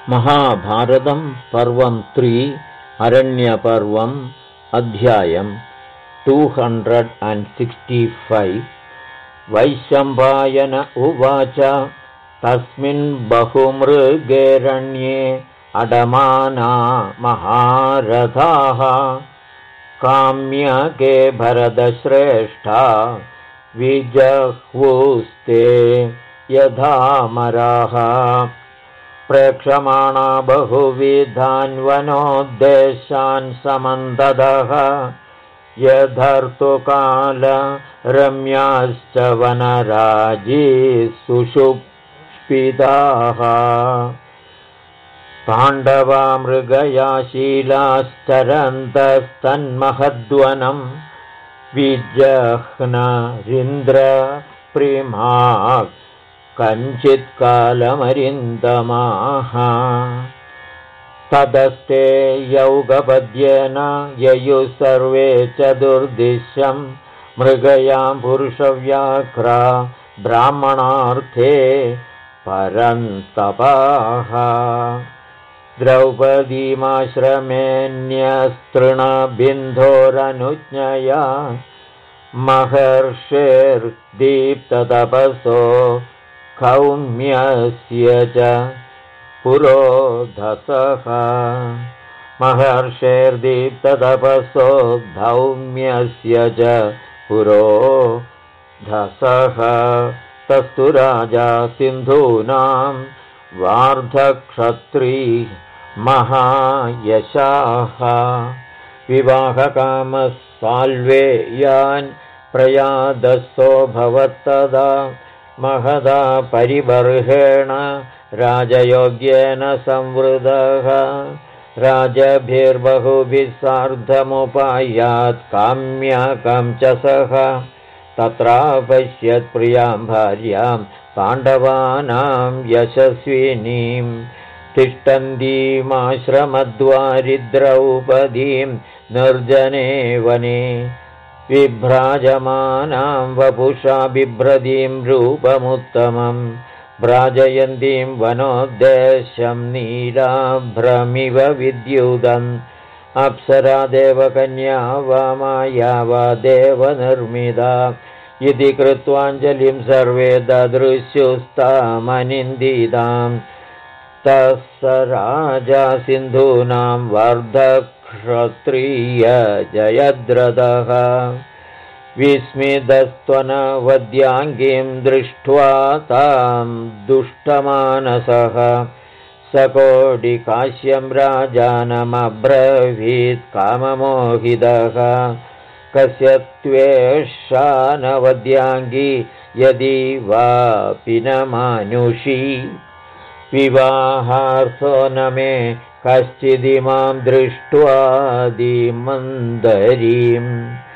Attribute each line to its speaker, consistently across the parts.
Speaker 1: महाभारतं पर्वं 3 अरण्यपर्वम् अध्यायं 265 वैशम्पायन उवाच तस्मिन् बहुमृगेरण्ये अडमाना महारथाः काम्यके भरतश्रेष्ठा विजह्वुस्ते यथामराः प्रेक्षमाणा बहुविधान् वनोद्देशान् समन्ततः यथर्तुकालरम्याश्च वनराजी सुषुप्ताः पाण्डवा मृगया शीलाश्चरन्तस्तन्महद्वनं विजह्नरिन्द्रप्रिमाक् कञ्चित्कालमरिन्दमाः तदस्ते यौगपद्येन ययुः सर्वे चतुर्दिशं मृगयां पुरुषव्याघ्रा ब्राह्मणार्थे परन्तपाः द्रौपदीमाश्रमेऽन्यस्तृणबिन्धोरनुज्ञया महर्षेर्दीप्ततपसो कौम्यस्य च पुरोधसः महर्षेर्दीप्ततपसो धौम्यस्य च पुरोधसः तस्तु राजा सिन्धूनां वार्धक्षत्री महायशाः विवाहकामः साल्वेयान् प्रयादसो भवत्तदा महदा परिबर्हेण राजयोग्येन संवृतः राजभिर्बहुभिः सार्धमुपायात् काम्यकं च सः तत्रापश्यत् प्रियां भार्यां पाण्डवानां यशस्विनीं तिष्ठन्तीमाश्रमद्वारि द्रौपदीं निर्जने वने विभ्राजमानां वपुषा बिभ्रतीं रूपमुत्तमं भ्राजयन्तीं वनोद्देशं नीलाभ्रमिव विद्युदन् अप्सरा देवकन्या वा माया वा देवनिर्मिता इति कृत्वाञ्जलिं सर्वे ददृशुस्तामनिन्दितां तस्य राजा सिन्धूनां वार्धक्षत्रिय जयद्रथः विस्मितस्त्वनवद्याङ्गीं दृष्ट्वा तां दुष्टमानसः सकोटिकाश्यं राजानमब्रवीत् काममोहितः कस्य त्वेषा नवद्याङ्गी यदि वापि न मानुषी विवाहार्थो न मे कश्चिदिमां दृष्ट्वादिमन्दरीम्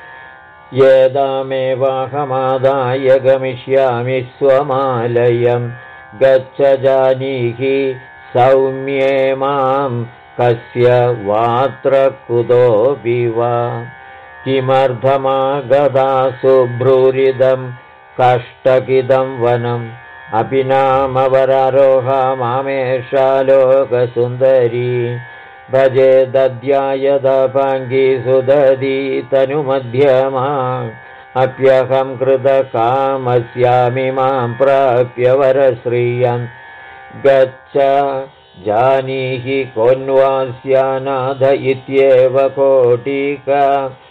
Speaker 1: यदामेवाहमादाय गमिष्यामि स्वमालयं गच्छ जानीहि सौम्ये मां कस्य वात्र कुतोऽपि वा किमर्थमागता सुभ्रूरिदं कष्टकिदं वनम् अपि नामवरारोहा मामेषा लोकसुन्दरी भजे दद्यायदपाङ्गी सुदधी तनुमध्यमा अप्यहं कृतकामस्यामि मां प्राप्य वरश्रियं गच्छ जानीहि कोन्वास्यानाथ इत्येव कोटिका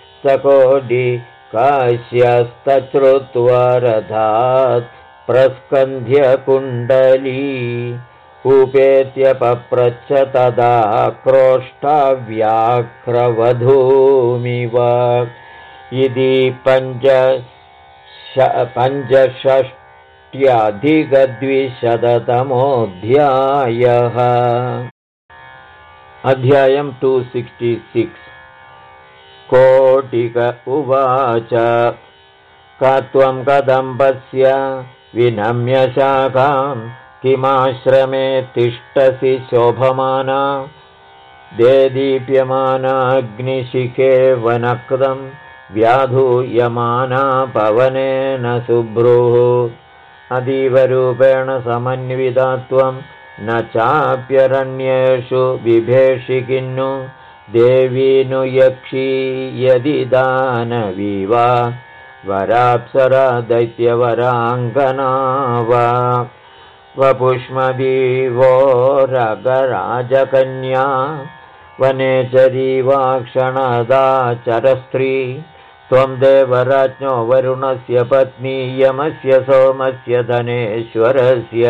Speaker 1: सकोटिकास्यस्तच्छ्रुत्वा रथात् प्रस्कन्ध्य कुण्डली उपेत्य पप्रच्छ तदा क्रोष्टाव्याघ्रवधूमिव इति पञ्चषष्ट्यधिकद्विशततमोऽध्यायः अध्यायं 266 कोटिक उवाच कत्वं कदम्बस्य विनम्य शाखां किमाश्रमे तिष्ठसि शोभमाना देदीप्यमानाग्निशिखे वनकृतं व्याधूयमाना पवनेन शुभ्रुः अतीवरूपेण समन्विता त्वं न चाप्यरण्येषु बिभेषि किन्नु देवीनु यक्षी यदि दानवी वा वराप्सरा दैत्यवराङ्गना वा वपुष्मदीवोरगराजकन्या वनेचरी वा क्षणदाचरस्त्री त्वं देवराज्ञो वरुणस्य पत्नी यमस्य सोमस्य धनेश्वरस्य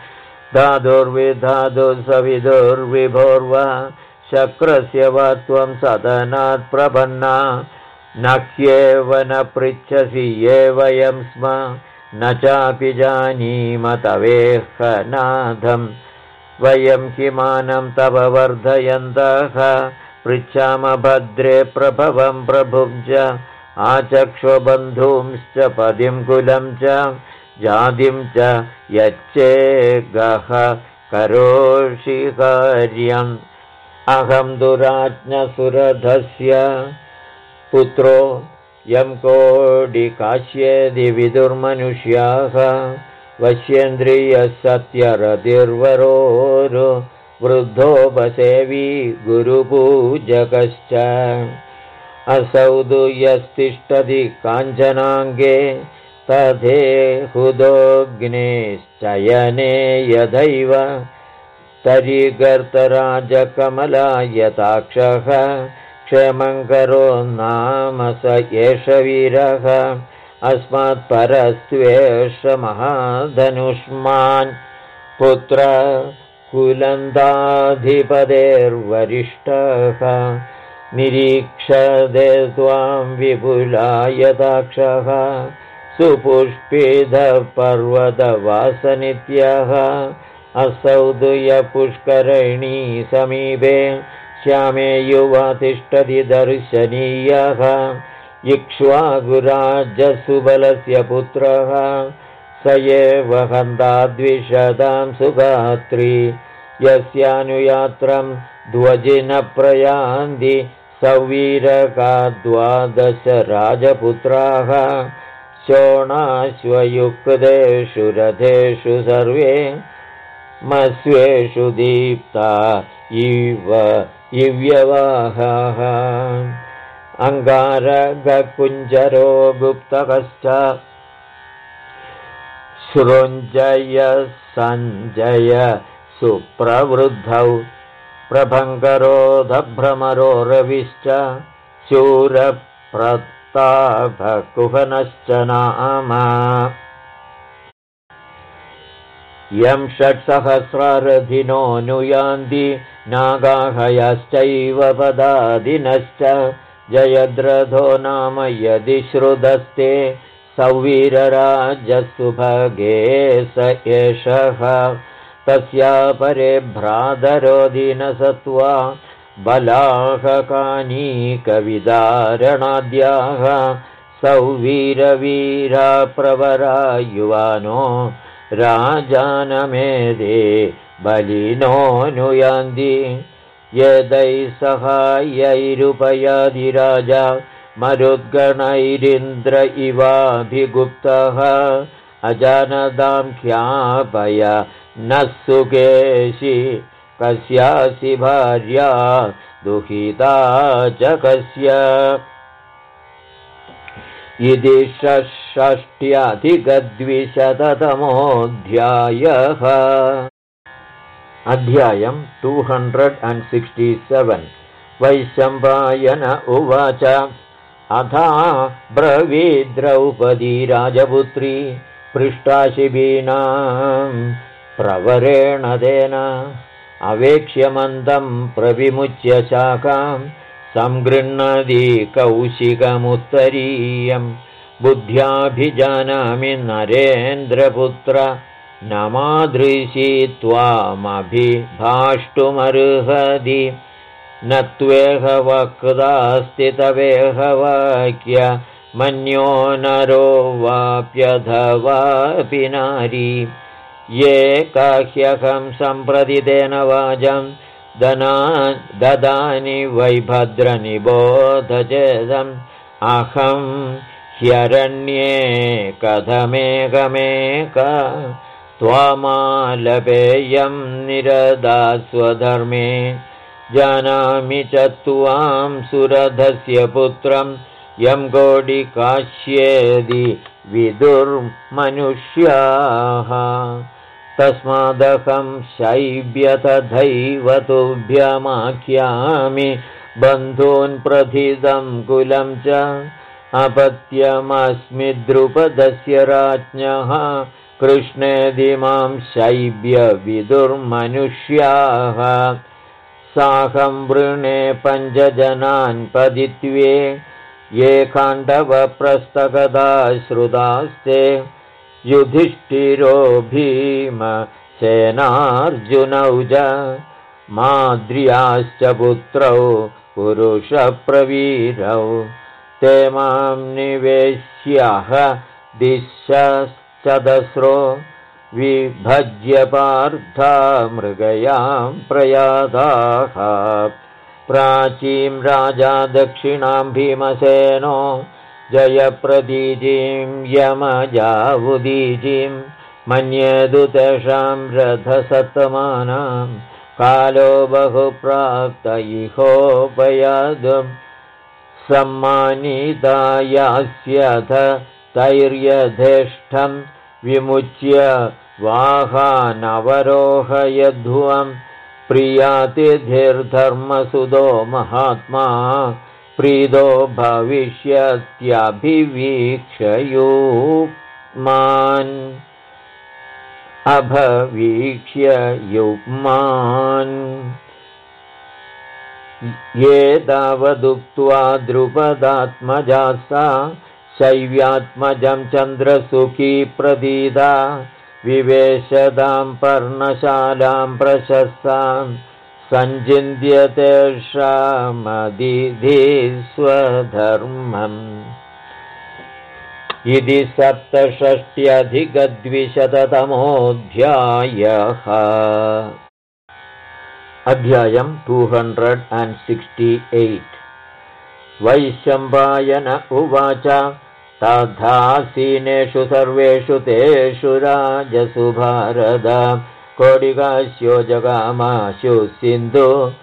Speaker 1: धातुर्विधातुसविदुर्विभोर्वा शक्रस्य वा त्वं सदनात् प्रपन्ना न ह्येव न पृच्छसि ये वयं स्म न चापि जानीम तवेहनाथं वयं किमानं तव वर्धयन्तः पृच्छाम भद्रे प्रभवं प्रभुं च आचक्षुबन्धूंश्च पदिं कुलं च जातिं च यच्चेगः करोषि कार्यम् अहं दुराज्ञसुरधस्य पुत्रो यं कोडिकाश्येदि विदुर्मनुष्याः वश्येन्द्रियः सत्यरतिर्वरोरु वृद्धोपसेवी गुरुपूजकश्च असौ तु यस्तिष्ठति काञ्चनाङ्गे तथेहुदोऽग्नेश्चयने यथैव तरिगर्तराजकमलायताक्षः क्षेमङ्करो नाम स एष वीरः अस्मात्परस्त्वेष महाधनुष्मान् पुत्र कुलन्दाधिपतेर्वरिष्ठः निरीक्षते त्वां विपुलायताक्षः सुपुष्पितपर्वतवासनित्यः असौ तु पुष्करिणी समीपे श्यामे युवा तिष्ठति दर्शनीयः इक्ष्वाकुराजसुबलस्य पुत्रः स एव हन्ताद्विषदां सुगात्री यस्यानुयात्रं ध्वजिन प्रयान्ति सौवीरका 12 राजपुत्राः शोणाश्वयुक्तेषु रथेषु सर्वे मस्वेषु दीप्ता इव इव्यवाहाः अङ्गारगकुञ्जरो गुप्तकश्च सृञ्जय सञ्जय सुप्रवृद्धौ प्रभङ्करोधभ्रमरो रविश्च शूरप्रतापकुहनश्च नाम यं 6,000 नागाहयश्चैव पदादिनश्च जयद्रथो नाम यदि श्रुतस्ते सौवीरराजसुभगे स एषः तस्यापरे भ्रातरो दीनसत्त्वा बलाहकानीकविदारणाद्याः सौवीरवीरा प्रवरा युवानो राजानमेधे बलिनोऽनुयान्ति यदैः सहायैरुपयाधिराजा मरुद्गणैरिन्द्र इवाभिगुप्तः अजानदां ख्यापय न सुकेशि कस्यासि भार्या दुहिता च कस्य इति 6,200तमोऽध्यायः अध्यायं 267 वैशम्पायन उवाच अथा ब्रवीद्रौपदी राजपुत्री पृष्टाशिबीनां प्रवरेण तेन अवेक्ष्यमन्दं प्रविमुच्य शाखां संगृह्णदी कौशिकमुत्तरीयं बुद्ध्याभिजानामि नरेन्द्रपुत्र न मादृशी त्वामभिभाष्टुमर्हति न त्वेह वक्तास्ति तवेह वाक्य मन्यो नरो वाप्यथवापि नारी ये काह्यहं सम्प्रति तेन वाचं ददानि वैभद्रनिबोधचेदम् अहं ह्यरण्ये कथमेकमेक त्वामालपेयं निरदा स्वधर्मे जानामि च त्वां सुरधस्य पुत्रं यं कोडिकाश्येदि विदुर्मनुष्याः तस्मादहं शैब्यतथैव तुभ्यमाख्यामि बन्धून् प्रथितं कुलं च अपत्यमस्मि द्रुपदस्य राज्ञः कृष्णेदि मां शैब्य विदुर्मनुष्याः साहं वृणे पञ्चजनान् पदित्वे ये खाण्डवप्रस्थकथा श्रुतास्ते युधिष्ठिरो भीम सेनार्जुनौ च माद्र्याश्च पुत्रौ पुरुषप्रवीरौ ते मां निवेश्यः दिशश्चदस्रो विभज्य पार्था मृगयां प्रयाताः प्राचीं राजा दक्षिणां भीमसेनो जयप्रदीजीं यमजावुदीजीं मन्येदु तेषां रथसत्तमानां कालो बहुप्राप्त इहोपयादुं सम्मानिता यास्यथ तैर्यधेष्ठं विमुच्य वाहानवरोहयध्वं प्रियातिथिर्धर्मसुदो महात्मा प्रीदो भविष्यत्यभिवीक्ष्ययुक्मान् अभवीक्ष्य युक्मान् ये तावदुक्त्वा द्रुपदात्मजा सा शैव्यात्मजं चन्द्रसुखी प्रदीदा विवेशदां पर्णशालां प्रशस्तां सञ्चिन्त्य तेषामदिधि स्वधर्मम् इति 67अधिकद्विशततमोऽध्यायः। अध्यायं 268। वैशम्पायन उवाच तथासीनेषु सर्वेषु तेषु राजसु भारत कोडिकास्यो जगामाशु सिन्धु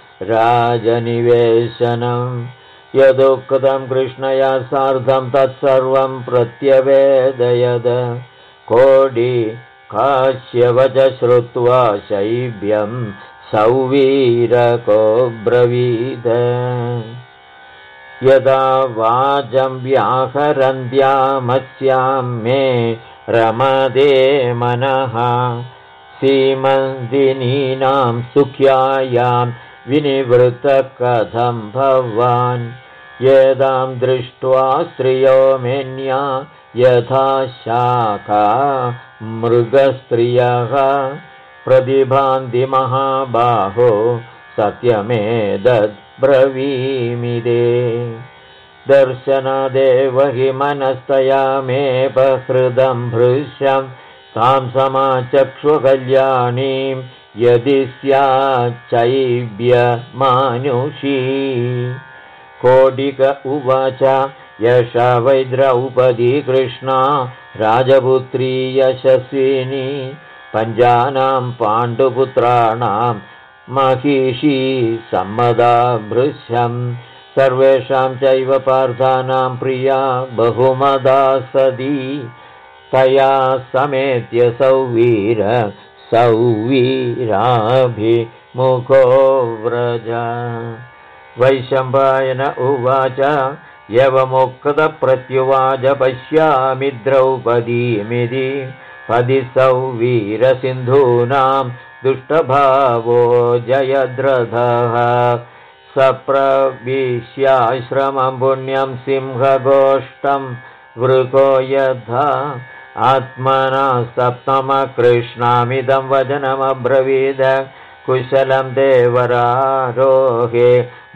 Speaker 1: राजनिवेशनं यदुक्तं कृष्णया सार्धं तत्सर्वं प्रत्यवेदयद कोडिकास्यवच श्रुत्वा शैब्यं सौवीरको ब्रवीद यदा वाचं व्याहरन्त्यामस्यां मे रमदे मनः सीमन्दिनीनां सुख्यायां विनिवृत्तकथं भवान् यदां दृष्ट्वा स्त्रियो मेन्या यथा शाखा मृगस्त्रियः प्रतिभान्ति महाबाहो सत्यमेतद् ब्रवीमिदे दर्शनादेव हि मनस्तया मेऽपहृतं भृश्यं तां समाचक्ष्वकल्याणीं यदि स्याच्चैव्यमानुषी कोडिक उवाच यशा वै द्रौपदी कृष्णा राजपुत्री यशस्विनी पञ्चानां पाण्डुपुत्राणां महिषी सम्मदा भृश्यं सर्वेषां चैव पार्थानां प्रिया बहुमदा सदी तया समेत्य सौवीराभिमुखो व्रज वैशम्पायन उवाच यवमुक्तप्रत्युवाच पश्यामि द्रौपदीमिति पदि सौवीरसिन्धूनां दुष्टभावो जयद्रथः सप्रविश्याश्रमं पुण्यं सिंहगोष्ठं वृको यथा आत्मना सप्तमकृष्णामिदं वचनमब्रवीद कुशलं देवरारोहे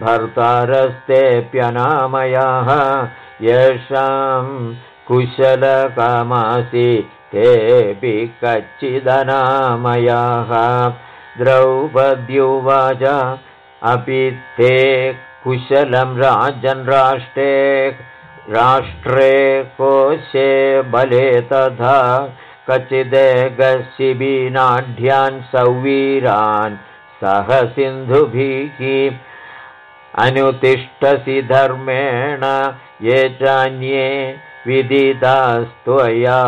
Speaker 1: भर्तारस्तेऽप्यनामयाः येषां कुशलकामासि तेऽपि कच्चिदनामयाः द्रौपद्युवाच अपि ते कुशलं राजन् राष्ट्रे कोशे बले तथा कचिदेकशिबीनाढ्यान् सौवीरान् सह सिन्धुभिः अनुतिष्ठसि धर्मेण ये चान्ये विदितास्त्वया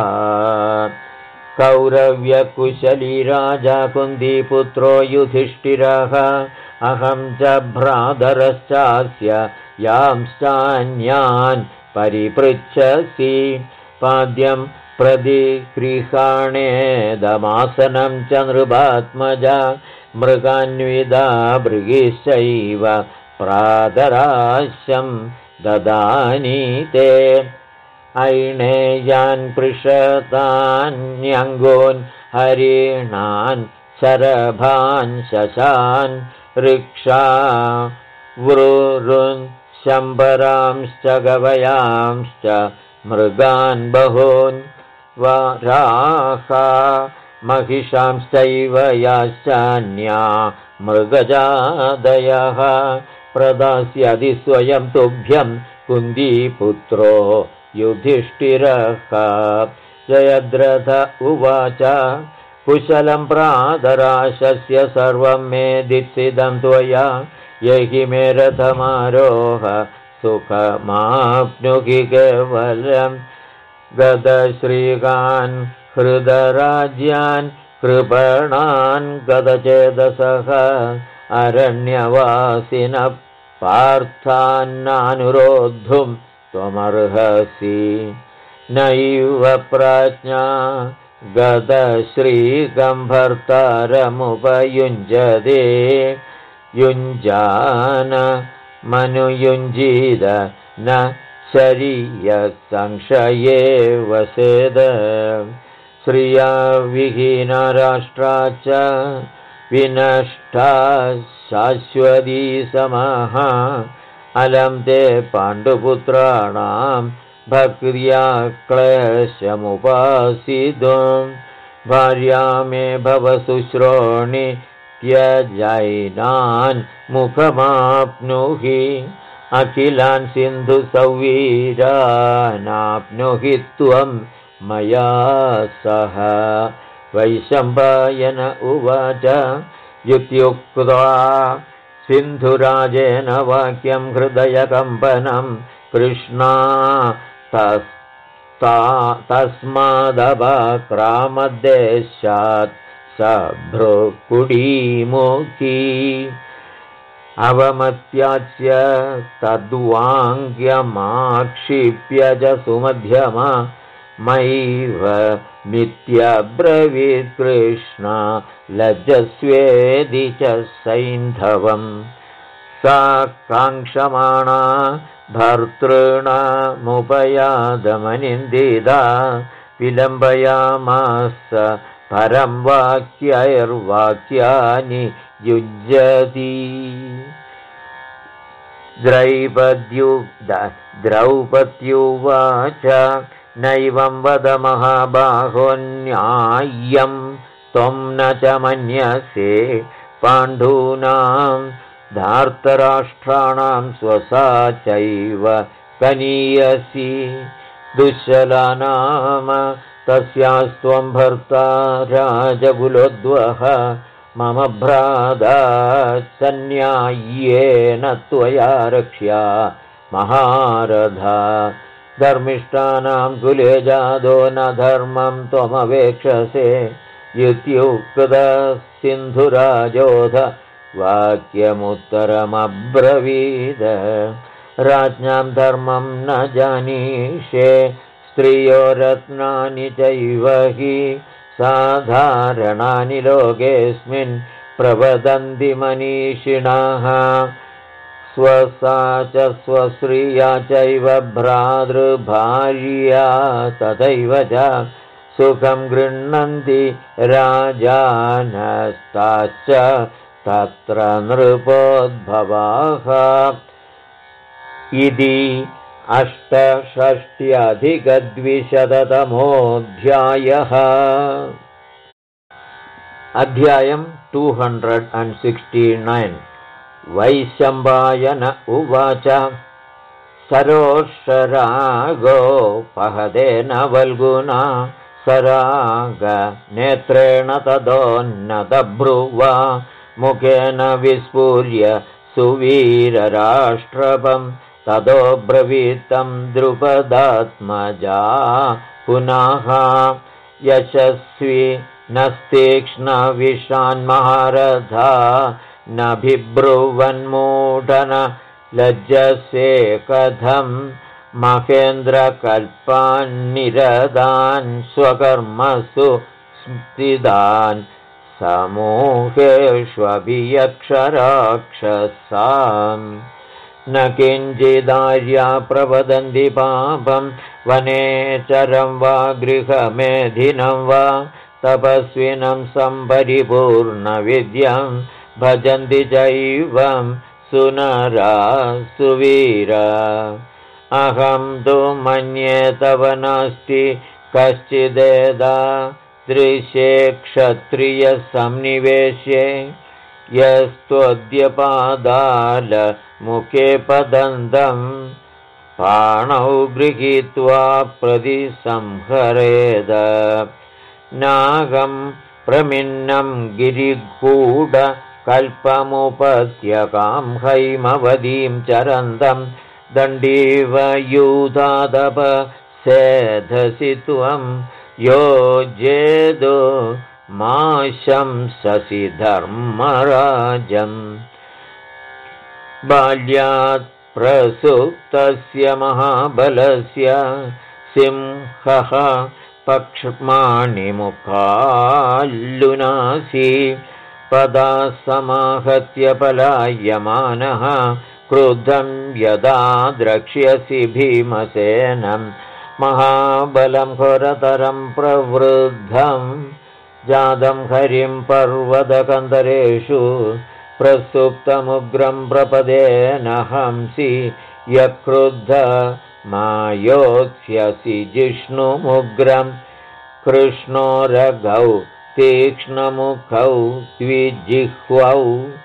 Speaker 1: कौरव्यकुशली राजा कुन्दीपुत्रो युधिष्ठिरः अहं च भ्रातरश्चास्य यांश्चान्यान् परिपृच्छसि पाद्यं प्रतिगृहाणेदमासनं च नृपात्मजा मृगान्विदा भृगिश्चैव प्रातराश्यं ददानीते ऐणेयान् पृषतान्यङ्गोन् हरिणान् शरभान् शशान् ऋक्षा वृरुन् शम्बरांश्च गवयांश्च मृगान् बहून् वराहा महिषांश्चैव याश्चान्या मृगजादयः प्रदास्यति स्वयं तुभ्यं कुन्दीपुत्रो युधिष्ठिरः जयद्रथ उवाच कुशलं प्रातराशस्य सर्वं मे दीप्सितं त्वया यहि मे रथमारोह सुखमाप्नुहि केवलं गदश्रीकान् हृदराज्यान् कृपणान् गदचेदसः अरण्यवासिनः पार्थान्नानुरोद्धुं त्वमर्हसि नैव प्रज्ञा गदश्रीकं भर्तारमुपयुञ्जते युञ्जान मनुयुञ्जीद न शरीयसंशये वसेद श्रिया विहीना राष्ट्रा च विनष्टा शाश्वती समः अलं ते पाण्डुपुत्राणां भक्त्या क्लेशमुपासितुं भार्या मे भव शुश्रोणि त्यजैनान् मुखमाप्नुहि अखिलान् सिन्धुसौवीरानाप्नुहि त्वं मया सह वैशम्पायन उवाच इत्युक्त्वा सिन्धुराजेन वाक्यं हृदयकम्पनं कृष्णा तस्मादवाक्रामद्देशात् सभ्रुकुडीमुखी अवमत्यास्य तद्वाङ्ग्यमाक्षिप्य च सुमध्यमा मैव मिथ्याब्रवीत् कृष्णा लज्जस्वेदि च सैन्धवम् सा काङ्क्षमाणा भर्तॄणामुपयादमनिन्दिता विलम्बयामास परं वाक्यैर्वाक्यानि युज्यति द्रौपद्युवाच नैवं वद महाबाहोन्याय्यं त्वं न च मन्यसे पाण्डूनां धार्तराष्ट्राणां स्वसा चैव कनीयसि दुश्शला नाम तस्यास्त्वं भर्ता राजकुलोद्वः मम भ्रातात्सन्न्याय्येन त्वया रक्ष्या महारथा धर्मिष्ठानां कुले जातो न धर्मं त्वमवेक्षसे इत्युक्तः सिन्धुराजोध वाक्यमुत्तरमब्रवीद राज्ञां धर्मं न जानीषे स्त्रियो रत्नानि चैव हि साधारणानि लोकेऽस्मिन् प्रवदन्ति मनीषिणः स्वसा च स्वश्रिया चैव भ्रातृभार्या तथैव च सुखं गृह्णन्ति राजानस्ताश्च तत्र नृपोद्भवाः इति 68अधिकद्विशततमोऽध्यायः अध्यायं 269 वैशम्पायन उवाच सरोषरागो पहदेन वल्गुना सरागनेत्रेण तदोन्नतभ्रुवा मुखेन विस्फुर्य सुवीरराष्ट्रपं ततो ब्रवीतं द्रुपदात्मजा पुनः यशस्वी नस्तीक्ष्णविषान्महारथा नभिब्रुवन्मूढन लज्जसे कथं महेन्द्रकल्पान्निरदान् स्वकर्मसु स्थितान् समूहेष्वभियक्षराक्षसाम् न किञ्चिदार्या प्रवदन्ति पापं वनेचरं वा गृहमेधिनं वा तपस्विनं सम्परिपूर्णविद्यां भजन्ति चैवं सुनरा सुवीरा अहं तु मन्ये तव नास्ति कश्चिदेदा दृश्ये क्षत्रियसन्निवेश्ये यस्त्वद्यपादालमुखे पदन्तं पाणौ गृहीत्वा प्रतिसंहरेद नागं प्रमिन्नं गिरिगूढकल्पमुपत्यकां हैमवतीं चरन्तं दण्डीव यूधादपसेधसि त्वं योजेदो मा शंससि धर्मराजम् बाल्यात् प्रसुप्तस्य महाबलस्य सिंहः पक्ष्माणिमुखाल्लुनासि पदा समाहत्य पलायमानः क्रुद्धं यदा द्रक्ष्यसि भीमसेनं महाबलं घोरतरं प्रवृद्धं जातं हरिं पर्वतकन्दरेषु प्रसुप्तमुग्रं प्रपदेन हंसि यक्रुद्ध मायोत्स्यसि जिष्णुमुग्रं कृष्णो रगौ तीक्ष्णमुखौ द्विजिह्वौ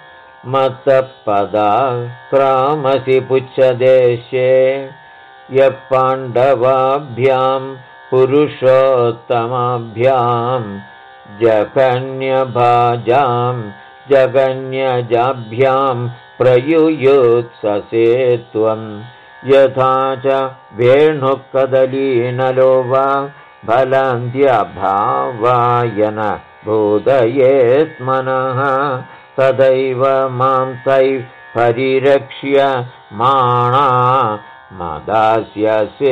Speaker 1: मत्तपदाक्रामसि पुच्छदेशे यः पाण्डवाभ्यां पुरुषोत्तमाभ्यां जगन्यभाजां जगन्यजाभ्यां प्रयुयुत्ससे त्वं यथा च वेणुः कदलीनलो वा फलान्त्यभावायन बोधयेत्मनः तदैव मां तैः परिरक्ष्य माणा मदास्यसे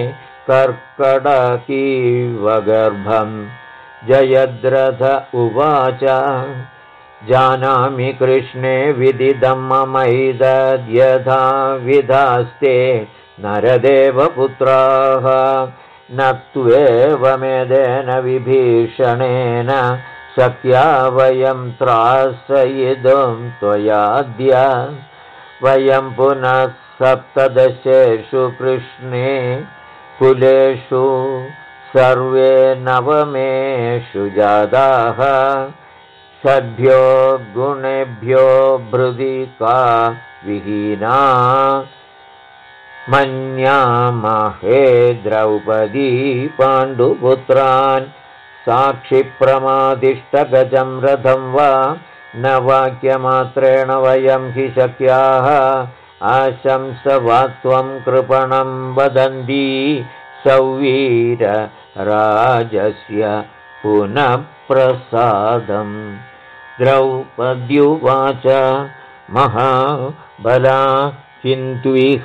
Speaker 1: कर्कटकीव गर्भम् जयद्रथ उवाच जानामि कृष्णे विदिदं ममैतद्यथा विधास्ते नरदेवपुत्राः न त्वेवमेदेन विभीषणेन शक्या वयं त्रासयितुं त्वयाद्य वयं पुनः सप्तदशेषु कृष्णे कुलेषु सर्वे नवमेषु जाताः षड्भ्यो गुणेभ्यो भृदिका विहीना मन्यामहे द्रौपदी पाण्डुपुत्रान् साक्षिप्रमादिष्टगजं रथं वा न वाक्यमात्रेण वयं हि शक्याः आशंसवा त्वं कृपणं वदन्ती सौवीरराजस्य पुनः प्रसादम् द्रौपद्युवाच महाबला किन्तुइह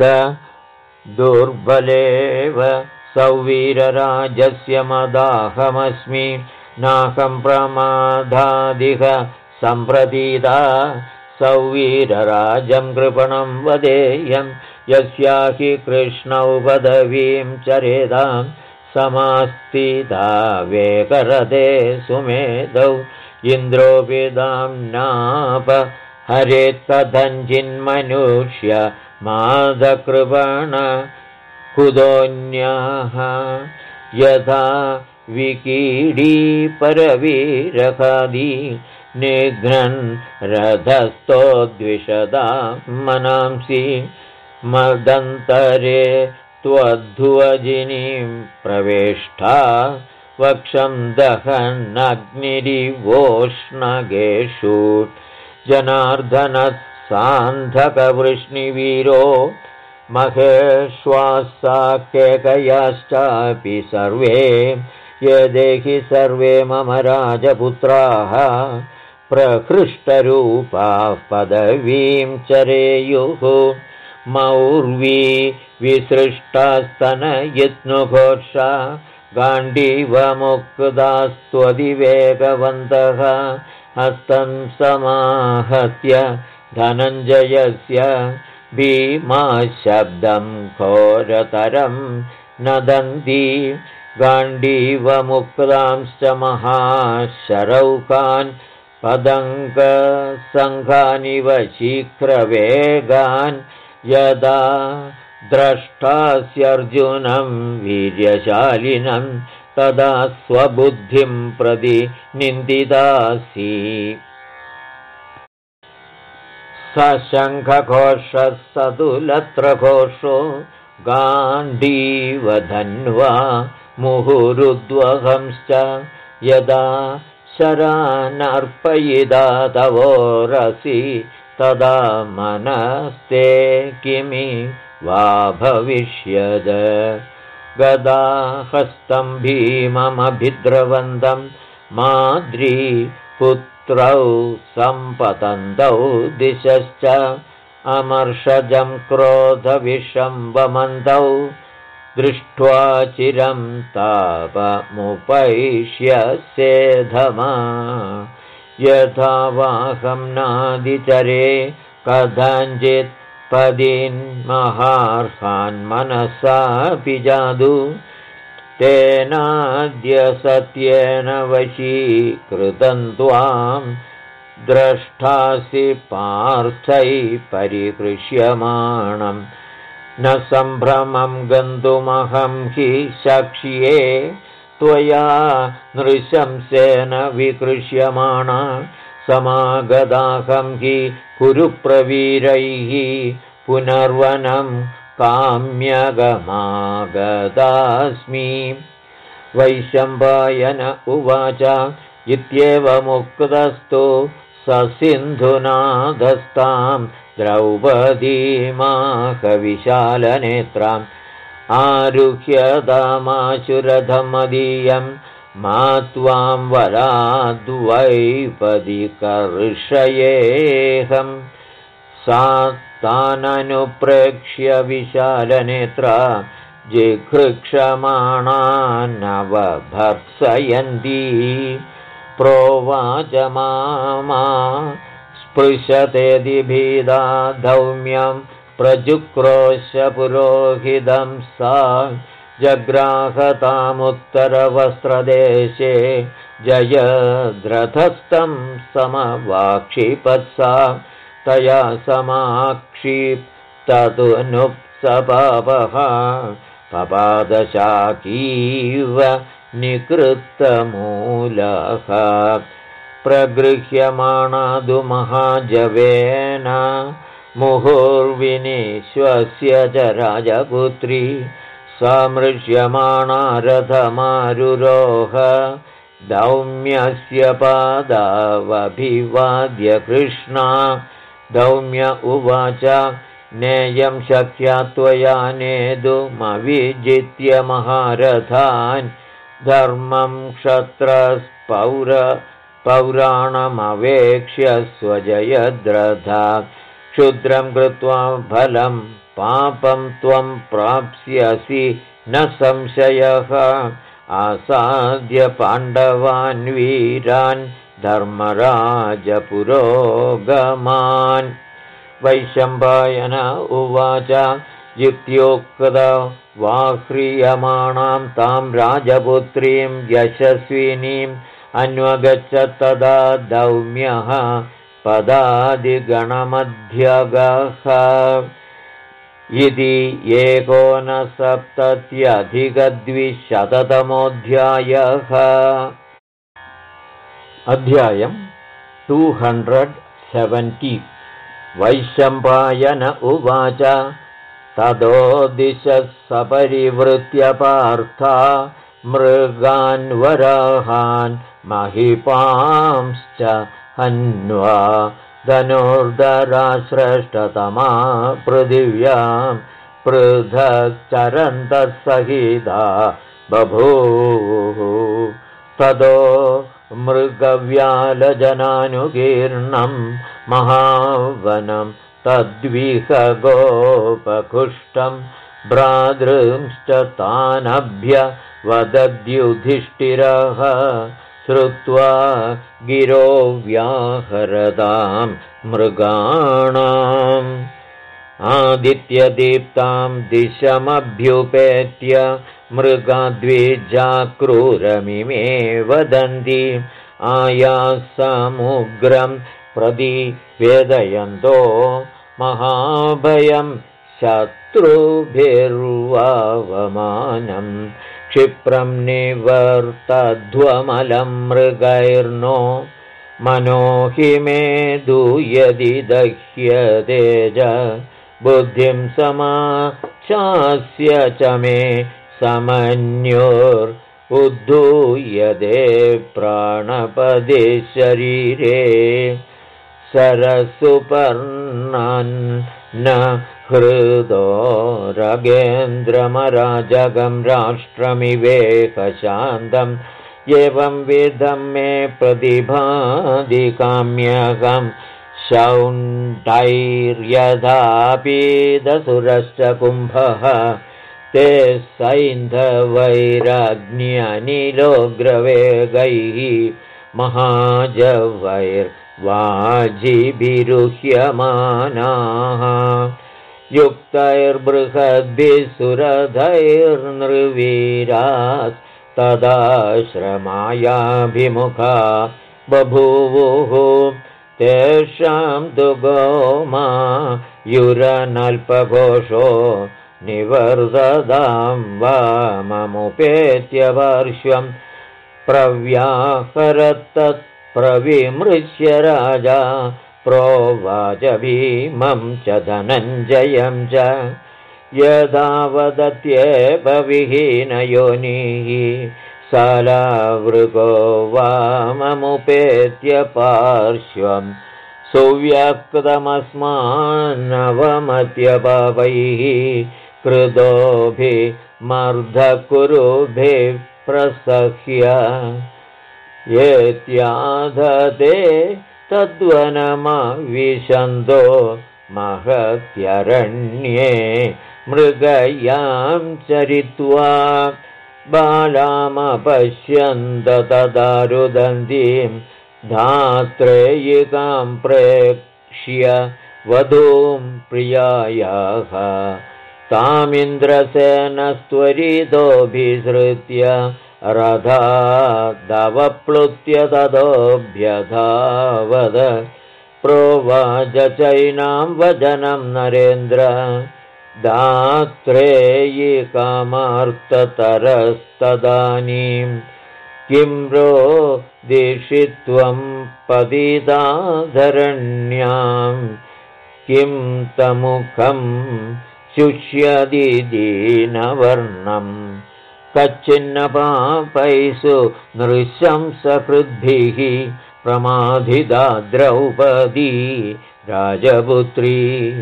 Speaker 1: दुर्बलेव सौवीरराजस्य मदाहमस्मि नाहं प्रमादादिह सम्प्रतीता सौवीरराजं कृपणं वदेयं यस्या हि कृष्णौ पदवीं चरेदां समास्थिता वेकरदे सुमेधौ इन्द्रोऽपि दाम्नाप हरेत्तदञ्जिन्मनुष्य मादकृपण कुतोऽन्यः यथा विकीडी परवीरकादी निघ्नन् रथस्थोद्विषदां मनांसि मदन्तरे त्वद्ध्वजिनीं प्रवेष्टा वक्षं दहन्नग्निरिवोष्णगेषु जनार्दनसान्धकवृष्णिवीरो महेश्वासाकेकयाश्चापि सर्वे ये देहि सर्वे मम राजपुत्राः प्रहृष्टरूपाः पदवीं चरेयुः मौर्वी विसृष्टास्तनयित्नुघोषा गाण्डीवमुक्तास्त्वदिवेगवन्तः हस्तं समाहत्य धनञ्जयस्य भीमाशब्दं घोरतरं नदन्ति गाण्डीवमुक्तांश्च महाशरौकान् पदङ्गसङ्घानिव शीघ्रवेगान् यदा द्रष्टास्यर्जुनं वीर्यशालिनं तदा स्वबुद्धिं प्रति निन्दितासि सशङ्खघोषः सतुलत्रघोषो गाण्डीवधन्वा मुहुरुद्वहंश्च यदा शरानर्पयिता तवोरसि तदा मनस्ते किमि वा भविष्यद गदाहस्तं भीममभिद्रवन्तं माद्रीपुत्रौ सम्पतन्तौ दिशश्च अमर्षजं क्रोधविषम्बमन्तौ दृष्ट्वा चिरं तापमुपैष्य सेधमा यथा वाहं नादिचरे कथञ्चित् पदीन्महार्हान् मनसापि जादु तेनाद्य सत्येन वशीकृतं त्वां द्रष्टासि पार्थै परिकृष्यमाणम् न सम्भ्रमं गन्तुमहं हि शक्ष्ये त्वया नृशंसेन विकृष्यमाणा समागताहं हि कुरुप्रवीरैः पुनर्वनं काम्यगमागतास्मि वैशम्पायन उवाच इत्येवमुक्तस्तु ससिन्धुनादस्तां द्रौपदीमाहविशालनेत्राम् आरुह्यतामाशुरथमदीयं मा त्वां वराद्वैपदिकर्षयेऽहं सा ताननुप्रेक्ष्य विशालनेत्रा जिघृक्षमाणा नवभर्त्सयन्ती प्रोवाच मामा स्पृशतेति भीदा धौम्यं प्रजुक्रोश्य पुरोहितं सा जग्राहतामुत्तरवस्त्रदेशे जयद्रथस्थं समवाक्षिपत्सा तया समाक्षिप्तनुप्सपापः पपादशाकीव निकृत्तमूलः प्रगृह्यमाणादु महाजवेन मुहुर्विनिश्वस्य च राजपुत्री समृष्यमाणा रथमारुरोह दौम्यस्य पादावभिवाद्य कृष्णा दौम्य उवाच नेयं शक्या त्वया नेतुमविजित्य महारथान् धर्मं क्षत्रपौराणमवेक्ष्य स्वजयद्रथा क्षुद्रं कृत्वा फलं पापं त्वं प्राप्स्यसि न संशयः आसाद्य पाण्डवान् वीरान् धर्मराजपुरोगमान् वैशम्पायन उवाच युक्त्योक्तवाह्रियमाणां तां राजपुत्रीं यशस्विनीम् अन्वगच्छ तदा दौम्यः पदादिगणमध्यगः इति 1970 अध्यायं 270 वैशम्पायन उवाच ततो दिशः सपरिवृत्य पार्था मृगान् वराहान् महिपांश्च हन्वा धनुर्धराश्रेष्ठतमा पृथिव्यां पृथक् चरन्तः सहिता बभूवुः ततो मृगव्यालजनानुकीर्णं महावनं तद्विहगोपकुष्ठं भ्रातृंश्च तानभ्य वदद्युधिष्ठिरः श्रुत्वा गिरो व्याहरतां मृगाणाम् आदित्यदीप्तां दिशमभ्युपेत्य मृगाद्विजाक्रूरमिमे वदन्ति आयासमुग्रं प्रतिवेदयन्तो महाभयं शत्रुभिर्वावमानं क्षिप्रं निवर्तध्वमलं मृगैर्नो मनो हि मे दूयदि दह्यते च बुद्धिं समाचास्य च मे समन्योरुद्धूयते प्राणपदे शरीरे सरसुपर्णन् हृदो रगेन्द्रमराजगं राष्ट्रमिवेकशान्तम् एवं विधं मे प्रतिभादिकाम्यकं शौण्डैर्यदापीदसुरश्च कुम्भः ते सैन्धवैरग्न्यनिलोग्रवेगैः महाजवैर्वाजिभिरुह्यमानाः युक्तैर्बृहद्भिः सुरधैर्नृवीरास् तदाश्रमायाभिमुखा बभूवुः तेषां तु गोमा युरनल्पघोषो निवर्ततां वाममुपेत्य पार्श्वं प्रव्याहरत्तत्प्रविमृश्य राजा प्रोवाच भीमं च धनञ्जयं च यदा वदत्येव विहीनयोनिः सालावृको वाममुपेत्य पार्श्वं सुव्यक्तमस्मान्नवमत्यपापैः कृतोभिमर्धकुरुभिः प्रसह्य एत्याधते तद्वनमविशन्तो महत्यरण्ये मृगयां चरित्वा बालामपश्यन्त तदा रुदन्तीं धात्रेयिकां प्रेक्ष्य वधूं प्रियायाः तामिन्द्रसेनस्त्वरितोऽभिसृत्य रथादवप्लुत्य ततोऽभ्यधावद प्रोवाच चैनां वचनं नरेन्द्र दात्रेयिकामार्ततरस्तदानीं किं रोदिषि त्वं पतिताधरण्यां किं तमुखं शुष्यदि दीनवर्णं कच्चिन्नपापैषु नृशंसकृद्भिः प्रमाधिता द्रौपदी राजपुत्री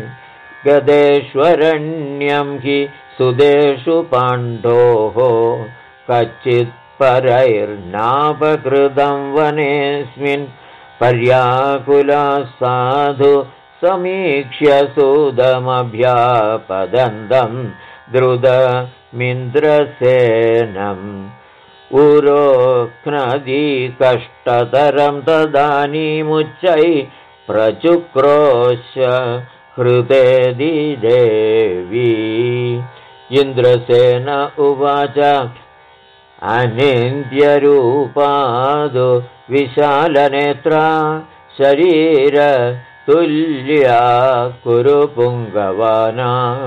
Speaker 1: गदेष्वरण्यं हि सुदेषु पाण्डोः कच्चित् परैर्नापकृतं वनेऽस्मिन् पर्याकुला साधु समीक्ष्य सुदमभ्यापदन्तं द्रुतमिन्द्रसेनम् उरोक्नदी कष्टतरं तदानीमुच्चै प्रचुक्रोश हृदेदि देवी इन्द्रसेन उवाच अनिन्द्यरूपादु विशालनेत्रा शरीरतुल्या कुरु पुङ्गवानां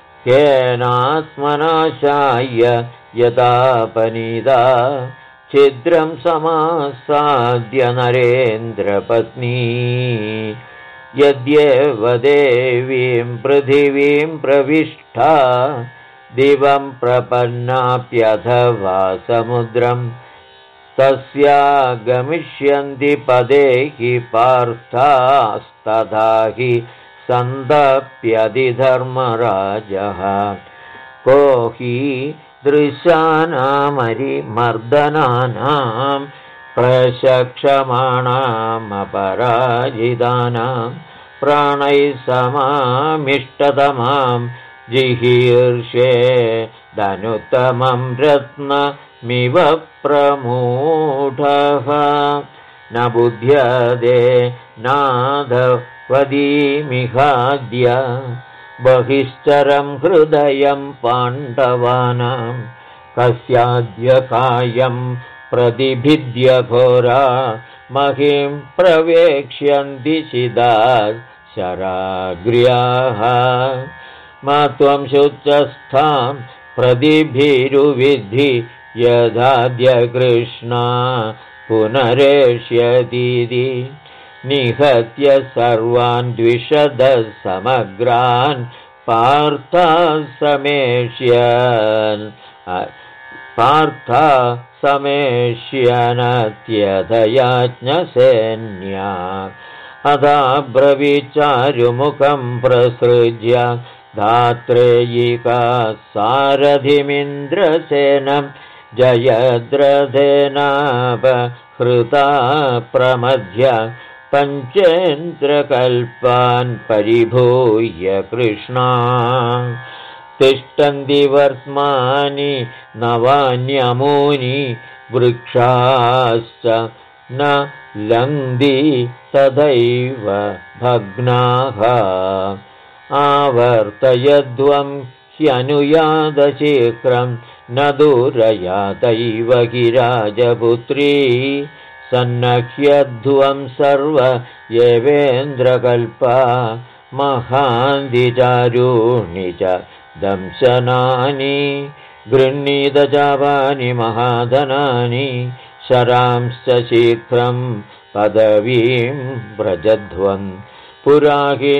Speaker 1: केनात्मनाशाय यतापनीता छिद्रं समासाद्य नरेन्द्रपत्नी यद्येव देवीं पृथिवीं प्रविष्टा दिवं प्रपन्नाप्यथवा समुद्रं तस्यागमिष्यन्ति पदे हि पार्थास्तथा हि सन्दप्यधिधर्मराजः को हि दृशानामरिमर्दनानां प्रशक्षमाणामपराजितानां प्राणैः समामिष्टतमां जिहीर्षे धनुत्तमं रत्नमिव प्रमूढः न बुध्यते नाधवदीमिहाद्य बहिश्चरं हृदयं पाण्डवानां कस्याद्य कायं प्रतिभिद्य घोरा महिं प्रवेक्ष्यन्ति चिदा शराग्र्याः मा त्वं शुद्धस्थां प्रतिभिरुविद्धि यदाद्य कृष्णा पुनरेष्यतीति निहत्य सर्वान् द्विषदः समग्रान् पार्था समेष्यनत्यथयाज्ञसेन्या अथा ब्रवीचारुमुखं प्रसृज्य धात्रेयिका सारथिमिन्द्रसेनं जयद्रथेनापहृता प्रमध्य पञ्चेन्द्रकल्पान् परिभूय कृष्णा तिष्ठन्ति वर्त्मानि नवान्यमूनि वृक्षाश्च न लङ्घि तथैव भग्नाः आवर्तयध्वं ह्यनुयातशीघ्रं न दूरयातैव गिराजपुत्री सन्नह्यध्वं सर्व एवेन्द्रकल्पा महान्तिचारूणि च दंशनानि गृह्णीतजावानि महाधनानि शरांश्च शीघ्रं पदवीं व्रजध्वं पुरा हि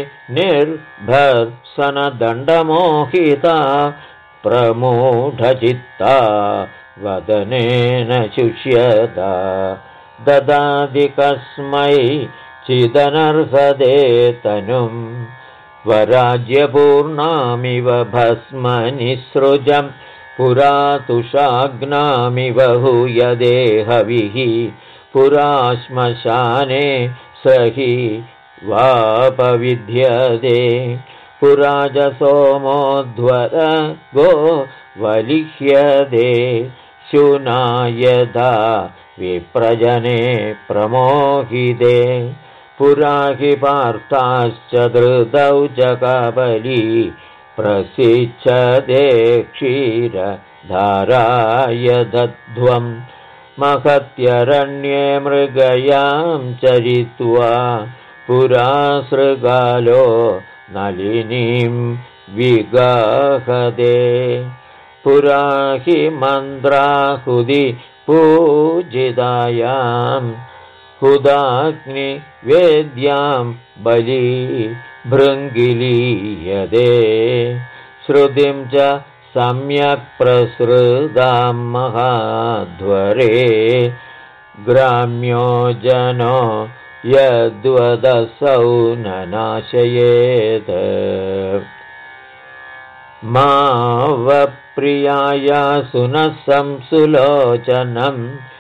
Speaker 1: निर्भर्सनदण्डमोहिता प्रमूढचित्ता वदनेन शुष्यता ददाति कस्मै चिदनर्हदे तनुं स्वराज्यपूर्णामिव भस्मनिसृजं पुरा तुषाग्नामिव हूयदे हविः पुरा श्मशाने सहि वापविद्यते पुरा च सोमोध्वरगो वलिह्यते शूना यथा विप्रजने प्रमोहिते पुरा हि पार्थाश्च धृतौ च कबली प्रसिच्छते क्षीरधाराय दध्वं महत्यरण्ये मृगयां चरित्वा पुरा शृगालो नलिनीं विगाहते पुरा हि मन्द्राहुति पूजितायां हुदाग्निवेद्यां बली भृङ्गिलीयते श्रुतिं च सम्यक् प्रसृतां महाध्वरे ग्राम्यो जनो यद्वदसौ न नाशयेत् मावप्रियाया सुनसं सुलोचनं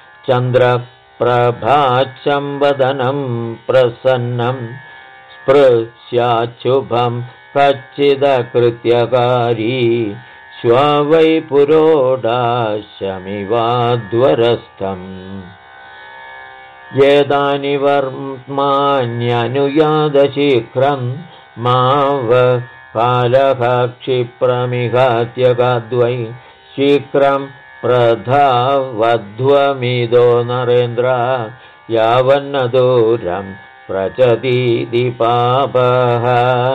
Speaker 1: चन्द्रप्रभाचं वदनं प्रसन्नं स्पृश्याच्छुभं कच्चिदकृत्यकारी श्ववै पुरोडाशमिवाध्वरस्थम् एतानि वर्त्मान्यनुयातशीघ्रं मावकालः क्षिप्रमिहात्यगाद्वै शीघ्रं प्रधावध्वमिदो नरेन्द्र यावन्न दूरं प्रचतीति पापः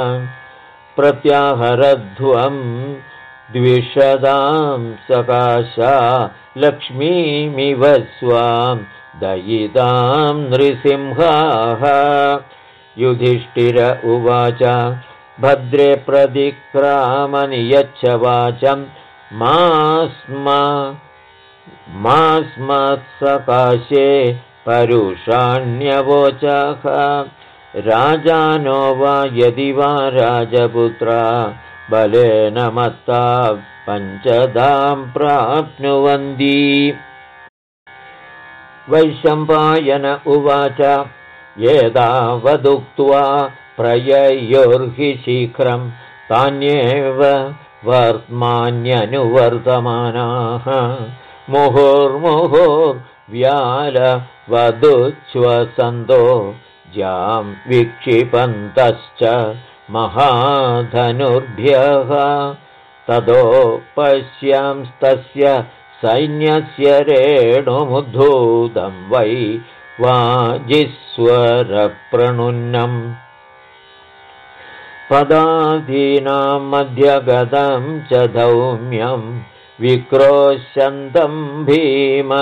Speaker 1: प्रत्याहरध्वं द्विषदां सकाशा लक्ष्मीमिव स्वां दयितां नृसिंहाः युधिष्ठिर उवाच भद्रे प्रतिक्रामनि यच्छ वाचं मास्मत्सकाशे परुषाण्यवोचः राजानो वा यदि वा राजपुत्रा बलेन मत्ता पञ्चदां प्राप्नुवन्ति। वैशम्पायन उवाच एतावदुक्त्वा प्रययोर्हि शीघ्रं तान्येव वर्त्मान्यनुवर्तमानाः मुहुर्मुहुर्व्यालवदुच्छ्वसन्तो जां विक्षिपन्तश्च महाधनुर्भ्यः ततो पश्यांस्तस्य सैन्यस्य रेणुमुद्धूतं वै वाजिस्वरप्रणुन्नम् पदादीनां मध्यगतं च धौम्यं विक्रोशन्तं भीम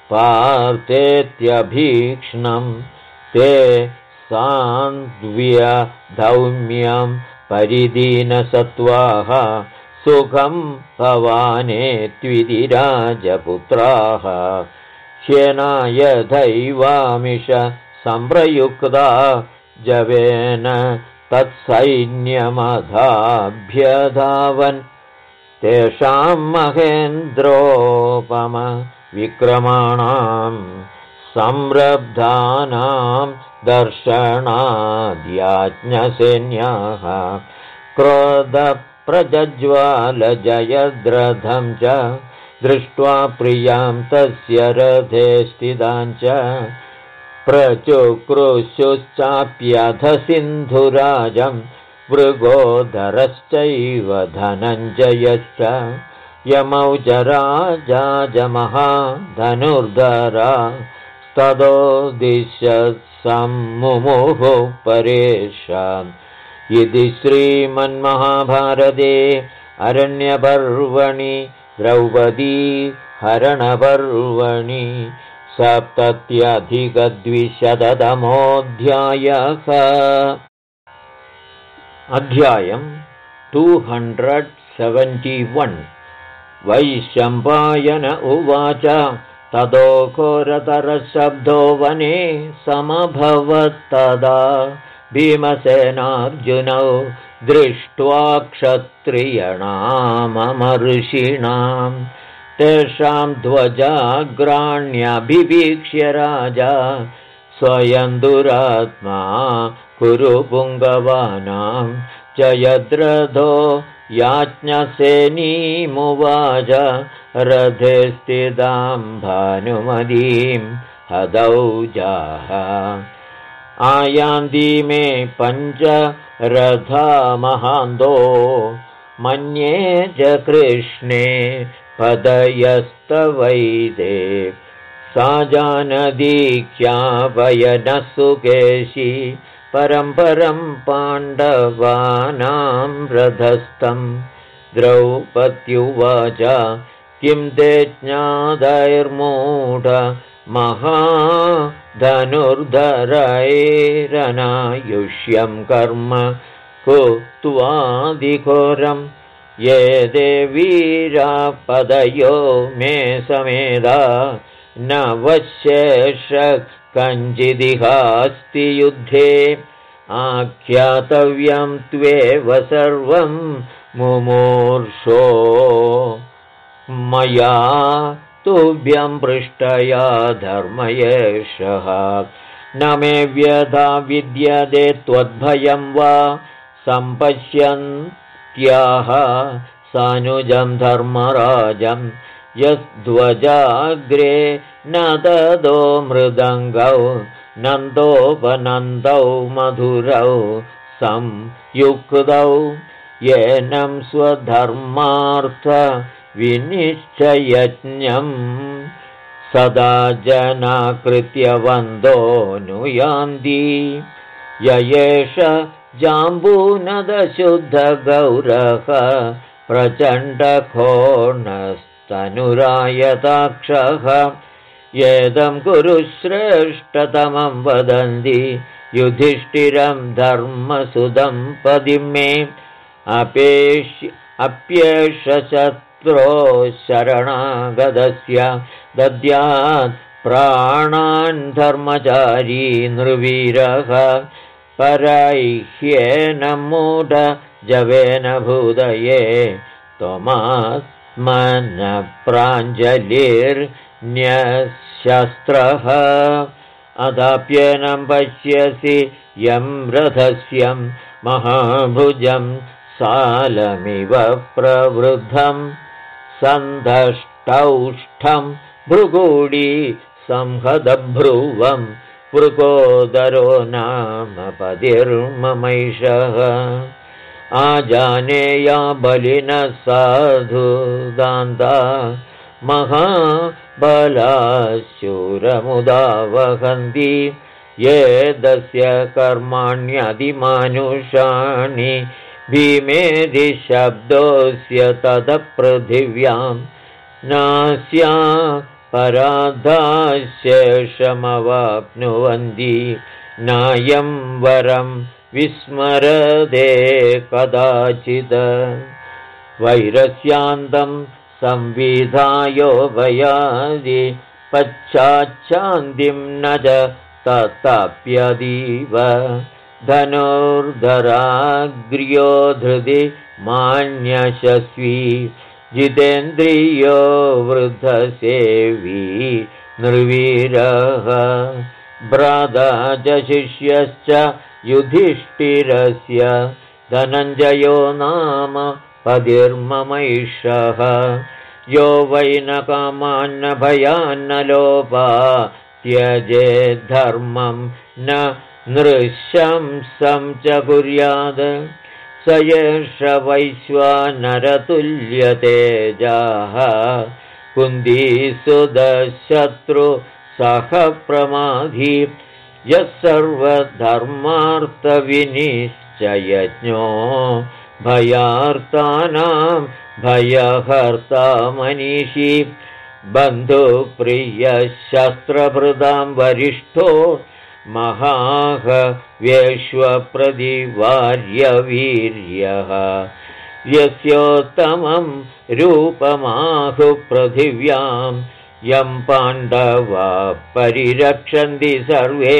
Speaker 1: पार्थेत्यभीक्ष्णं ते सान्ध्व्यधौम्यं परिदीनसत्त्वाः सुखं भवानेत्विति राजपुत्राः ह्येनायथैवामिष सम्प्रयुक्ता जवेन तत्सैन्यमधाभ्यधावन् तेषां महेन्द्रोपम विक्रमाणां संरब्धानां दर्शनाद्याज्ञसेन्याः क्रोधप्रज्ज्वालजयद्रथं च दृष्ट्वा प्रियां तस्य रथे स्थितां च प्रचुक्रुशुश्चाप्यथ सिन्धुराजं मृगोदरश्चैव धनञ्जयश्च यमौ च राजाजमहाधनुर्धरा ततो दिशत्सम्मुमुहुः परेषाम् इति श्रीमन्महाभारते अरण्यपर्वणि द्रौपदी हरणपर्वणि 70+200तमोऽध्यायः। अध्यायं 271। वैशम्पायन उवाच ततो घोरतरशब्दो वने समभवत्तदा भीमसेनार्जुनौ दृष्ट्वा क्षत्रियणाममर्षीणां तेषां ध्वजाग्राण्यभिवीक्ष्य राजा स्वयं दुरात्मा कुरुपुङ्गवानां जयद्रथो याज्ञसेनीमुवाच रथे स्थितां भानुमतीं हदौजाः आयान्ति मे पञ्च रथा महान्तो मन्ये च कृष्णे पदयस्तवैदे सा जानदीख्यापयनः सुकेशी परं पाण्डवानां रथस्थं द्रौपद्युवाच किं ते ज्ञातैर्मूढ महाधनुर्धरैरनायुष्यं कर्म कुत्वादिघोरं ये ते वीरापदयो मे समेधा न वशेष कञ्चिदिहास्ति युद्धे आख्यातव्यं त्वेव सर्वं मुमूर्षो मया तुभ्यं पृष्टया धर्म एषः न मे व्यथा विद्यते त्वद्भयं वा सम्पश्यन्त्याः सानुजं धर्मराजं यद्ध्वजाग्रे न तदो मृदङ्गौ नन्दोपनन्दौ मधुरौ संयुक्तौ येनं स्वधर्मार्थ विनिश्चयज्ञं सदा जनाकृत्यवन्दोऽनुयान्ति य एष जाम्बूनदशुद्धगौरः प्रचण्डखोणस्तनुरायताक्षः येदं कुरुश्रेष्ठतमं वदन्ति युधिष्ठिरं धर्मसुदं पदिं मे अप्येष सहस्रो शरणागतस्य दद्यात् प्राणान् धर्मचारी नृवीरः परैह्येन मूढ जवेन भूदये त्वमात्मन प्राञ्जलिर्न्यशस्त्रः अदाप्येनं पश्यसि यं रथस्यं महाभुजं सालमिव प्रवृद्धं सन्धष्टौष्ठं भृगूडी संहदभ्रुवं वृकोदरो नाम पतिर्ममैषः आजानेया बलिनः साधु दान्ता महाबलाशूरमुदा वहन्ति ये दस्य कर्माण्यधिमानुषाणि भीमेधि शब्दोऽस्य तदपृथिव्यां नास्या पराधाशेषमवाप्नुवन्ति नायं वरं विस्मरदे कदाचित् वैरस्यान्तं संविधायोभयादि पश्चाच्चान्तिं न च ततप्यदीव धनुर्धराग्र्यो धृति मान्यशस्वी जितेन्द्रियो वृद्धसेवी नृवीरः भ्राता च शिष्यश्च युधिष्ठिरस्य धनञ्जयो नाम पतिर्ममैषः यो वै न कामान्न भयान्न लोपा त्यजेद्धर्मं न नृशंसं च कुर्यात् स एष वैश्वानरतुल्यतेजः कुन्दीसुतशत्रुसह प्रमाधी यः सर्वधर्मार्थविनिश्चयज्ञो भयार्तानां भयहर्ता मनीषी बन्धुप्रियशस्त्रभृतां वरिष्ठो महाहव्यश्वप्रतिवार्यवीर्यः यस्योत्तमं रूपमाहु पृथिव्यां यं पाण्डवा परिरक्षन्ति सर्वे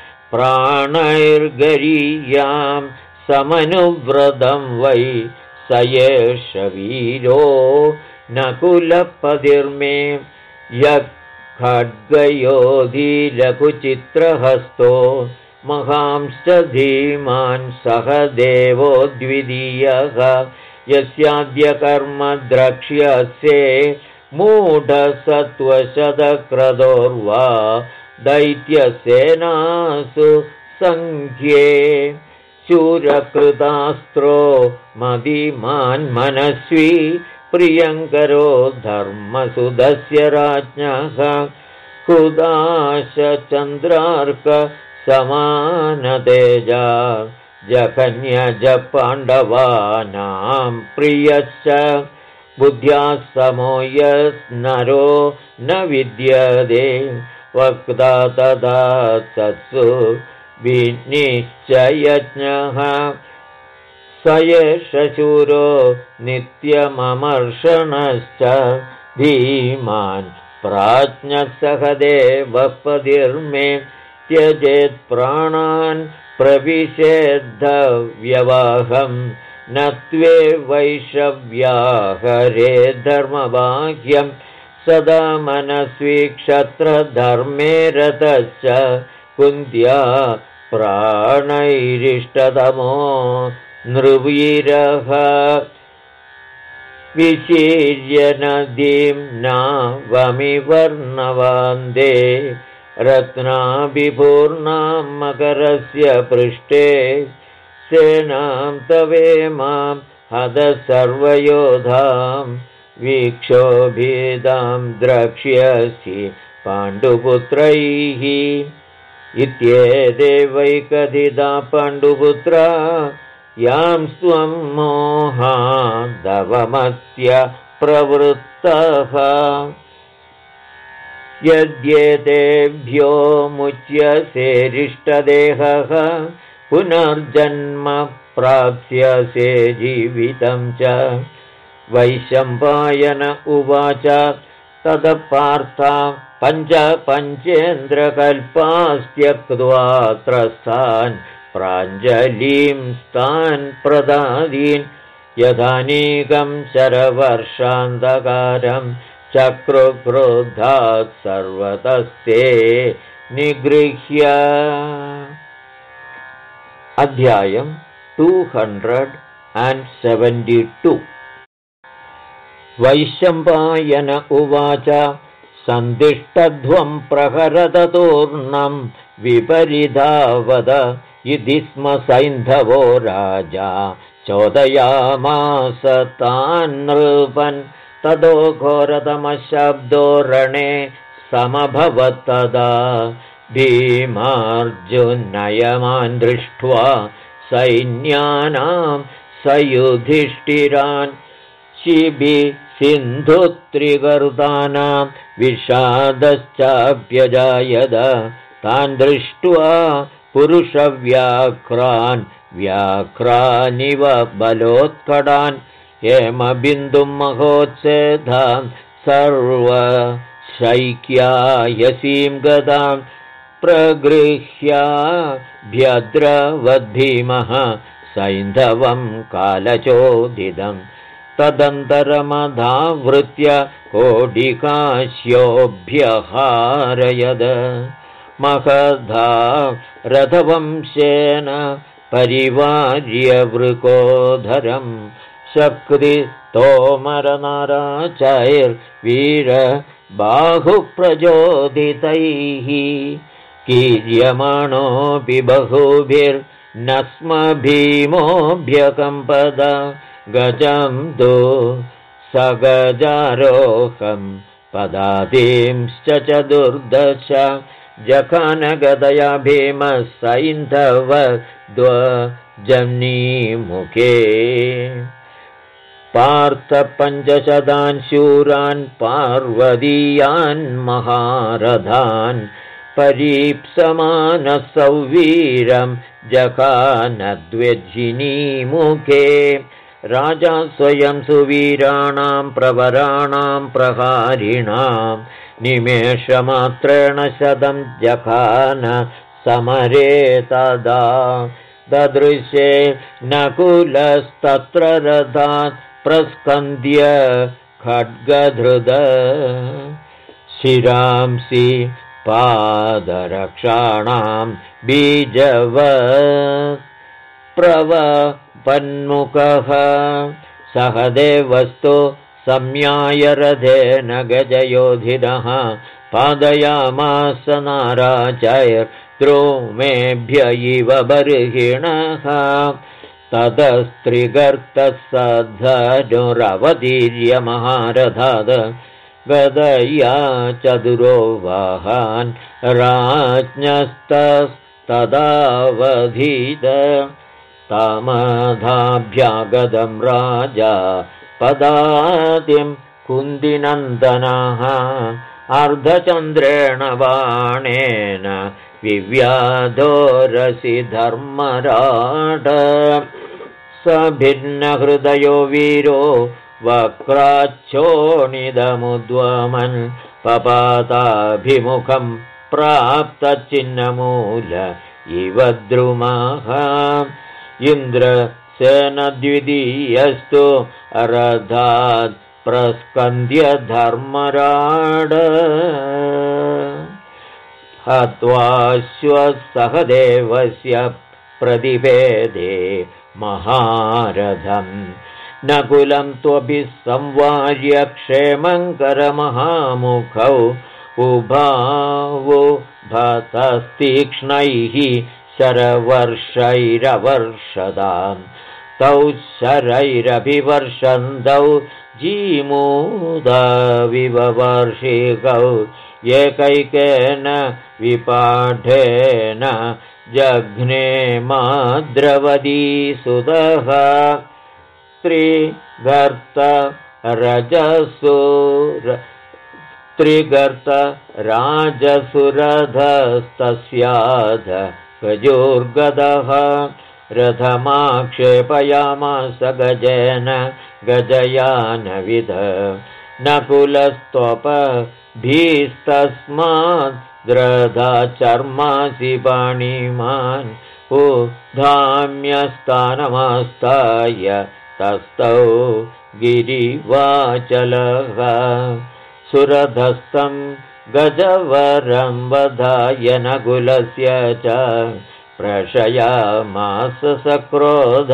Speaker 1: प्राणैर्गरीयां समनुव्रतं वै स एष वीरो नकुलपतिर्मे यः खड्गयोधिलघुचित्रहस्तो महांश्च धीमान् सह देवो द्वितीयः यस्याद्य कर्म द्रक्ष्यसे मूढसत्त्वशतक्रतोर्वा दैत्यसेनासु संख्ये शूरकृतास्त्रो मदिमान् मनस्वी प्रियङ्करो धर्मसुदस्य राज्ञः हुदाशचन्द्रार्क समानतेजा जघन्यज पाण्डवानां प्रियश्च बुद्ध्या समो यस्नरो न विद्यते वक्ता तदा तत्सु विनिश्चयज्ञः स एष शूरो नित्यममर्षणश्च धीमान् प्राज्ञः सह देवपतिर्मे त्यजेत् प्राणान् प्रविशेद्धव्यवाहं न त्वे वैषव्याहरे धर्मबाह्यं सदा मनस्वी क्षत्रधर्मे रतश्च कुन्त्या प्राणैरिष्टतमो नृवीरः विशीर्य नदीं नावमिवर्णवान्दे रत्नाभिपूर्णां मकरस्य पृष्ठे सेनां तवेमां हद सर्वयोधां वीक्षोभेदां द्रक्ष्यसि पाण्डुपुत्रैः इत्येते वै कथिता पाण्डुपुत्रा यां स्वं मोहादवमत्य प्रवृत्तः यद्येतेभ्यो मुच्यसेरिष्टदेहः पुनर्जन्म प्राप्स्यसे जीवितं च वैशम्पायन उवाच तदपार्था पञ्चेन्द्रकल्पास्त्यक्त्वा त्रस्तान् प्राञ्जलिंस्तान् प्रदादीन् यथानीकं शरवर्षान्धकारं चक्रुक्रुद्धात् सर्वतस्ते निगृह्य। अध्यायम् 272 वैशम्पायन उवाच सन्दिष्टध्वं प्रहरततूर्णं विपरिधावद इति स्म सैन्धवो राजा चोदयामास तान् नृपन् ततो घोरतमशब्दो रणे समभवत्तदा भीमार्जुनयमान् दृष्ट्वा सैन्यानां सयुधिष्ठिरान् शिबि सिन्धुत्रिगर्दानां विषादश्चाप्यजायद तान् दृष्ट्वा पुरुषव्याघ्रान् व्याघ्रानिव बलोत्कटान् हेमबिन्दुं महोत्सेधां सर्वशैक्यायसीं गदां प्रगृह्याभ्यद्रवद्भीमः सैन्धवं कालचोदितं तदन्तरमधावृत्य कोडिकास्योऽभ्यहारयद महधा रथवंशेन परिवार्य वृकोधरं शक्तितोमरनाराचैर्वीरबाहुप्रचोदितैः कीर्यमाणोऽपि बहुभिर्न स्म भीमोऽभ्यकम्पद गजं दो सगजारोहं पदातींश्च चतुर्दश जखानगदया भीमः सैन्धवद्वजनीमुखे पार्थ पञ्चशतान् शूरान् पार्वतीयान् महारथान् परीप्समानः सौवीरं जखानद्वजिनीमुखे राजा स्वयं सुवीराणां प्रवराणां प्रहारिणां निमेषमात्रेण शतं जखान समरे तदा ददृशे नकुलस्तत्र रथात् प्रस्कन्द्य खड्गधृद शिरांसि पादरक्षाणां बीजवत् प्रवपन्मुखः सहदेवस्तु सम्याय रथेन गजयोधिनः पादयामास नाराचैर्द्रोमेभ्य इव बर्हिणः ततस्त्रिगर्तः सधनुरवतीर्य महारथात् गदया चतुरो वाहान् राज्ञस्तस्तदावधीत तामधाभ्यागतं राजा पदातिं कुन्दिनन्दनः अर्धचन्द्रेण बाणेन विव्याधोरसि धर्मराट सभिन्नहृदयो वीरो वक्राच्छोणिदमुद्वमन् पपाताभिमुखं प्राप्तचिह्नमूल इव द्रुमः इन्द्रसेनद्वितीयस्तु रथात् प्रस्कन्द्य धर्मराड हत्वाश्वसहदेवस्य प्रतिपेदे महारथम् नकुलं त्वभिसंवार्य क्षेमङ्करमहामुखौ उभावो भतस्तीक्ष्णैः शरवर्षैरवर्षदां तौ शरैरभिवर्षन्तौ जीमूदविवर्षिकौ एकैकेन विपाठेन जघ्ने माद्रवदी सुतः त्रिगर्त राजसुरधस्तस्याध गजोर्गदः रथमाक्षेपयामास गजेन गजयानविद नकुलस्त्वपभीस्तस्मात् द्रधा चर्मासि पाणिमान् उद्धाम्यस्थानमास्ताय तस्थौ गिरिवाचलः सुरधस्थं गजवरं वधाय नकुलस्य च प्रशयामास सक्रोध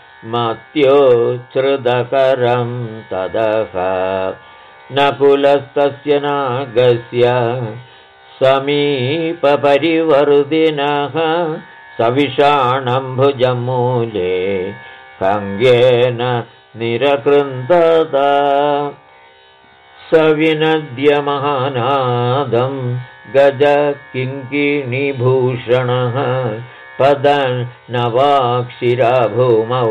Speaker 1: मत्योच्छ्रुतकरं तदः नकुलस्तस्य नागस्य समीपपरिवर्तिनः सविषाणं भुजमूले खङ्गेन निरकृन्तत सविनद्यमहानादं गजकिङ्किणीभूषणः पदन्नवाक्षिरा भूमौ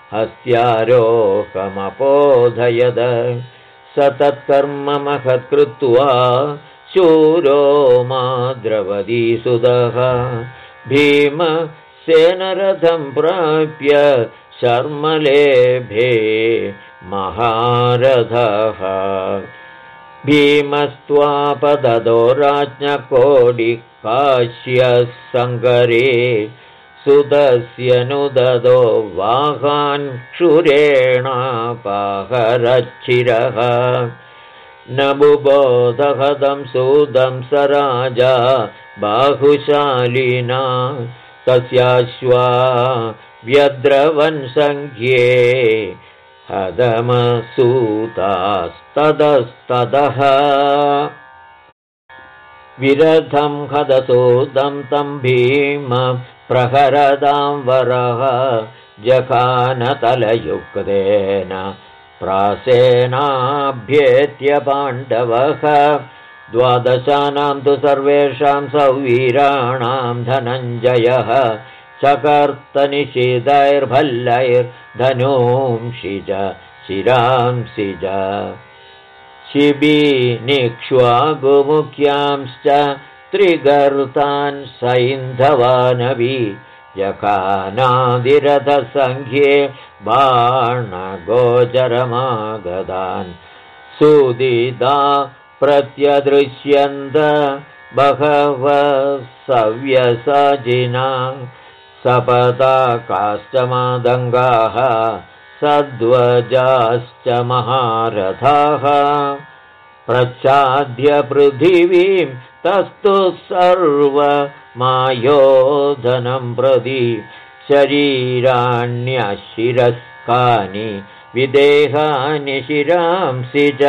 Speaker 1: हस्त्यारोहमपोधयद स तत्कर्म महत्कृत्वा शूरो माद्रवदीसुदः भीमसेनरथं प्राप्य शर्मलेभे महारथः भीमस्त्वापददो राज्ञकोडिकाश्यः सङ्गरे सुदस्य नुददो वाहान् क्षुरेणापहरच्छिरः न बुबोधहदं सुदं स राजा बाहुशालिना तस्याश्वा व्यद्रवन् सङ्ख्ये हदमसूतास्ततस्ततः विरथं हदसूदं तं भीम प्रहरदां वरः जखानतलयुक्तेन प्रासेनाभ्येत्य पाण्डवः द्वादशानां तु सर्वेषां सौवीराणां धनञ्जयः चकर्तनिषिधैर्भल्लैर्धनूंषि च शिरांसि च शिबीनिक्ष्वागुमुख्यांश्च त्रिगर्तान् सैन्धवानवि जखानादिरथसङ्ख्ये बाणगोचरमागतान् सुदिदा प्रत्यदृश्यन्त बहवः सव्यसाचिना सपताकाश्च मादङ्गाः सध्वजाश्च महारथाः प्रच्छाद्य पृथिवीं तस्तु सर्वमायोधनं प्रति शरीराण्यशिरस्कानि विदेहानि शिरांसि च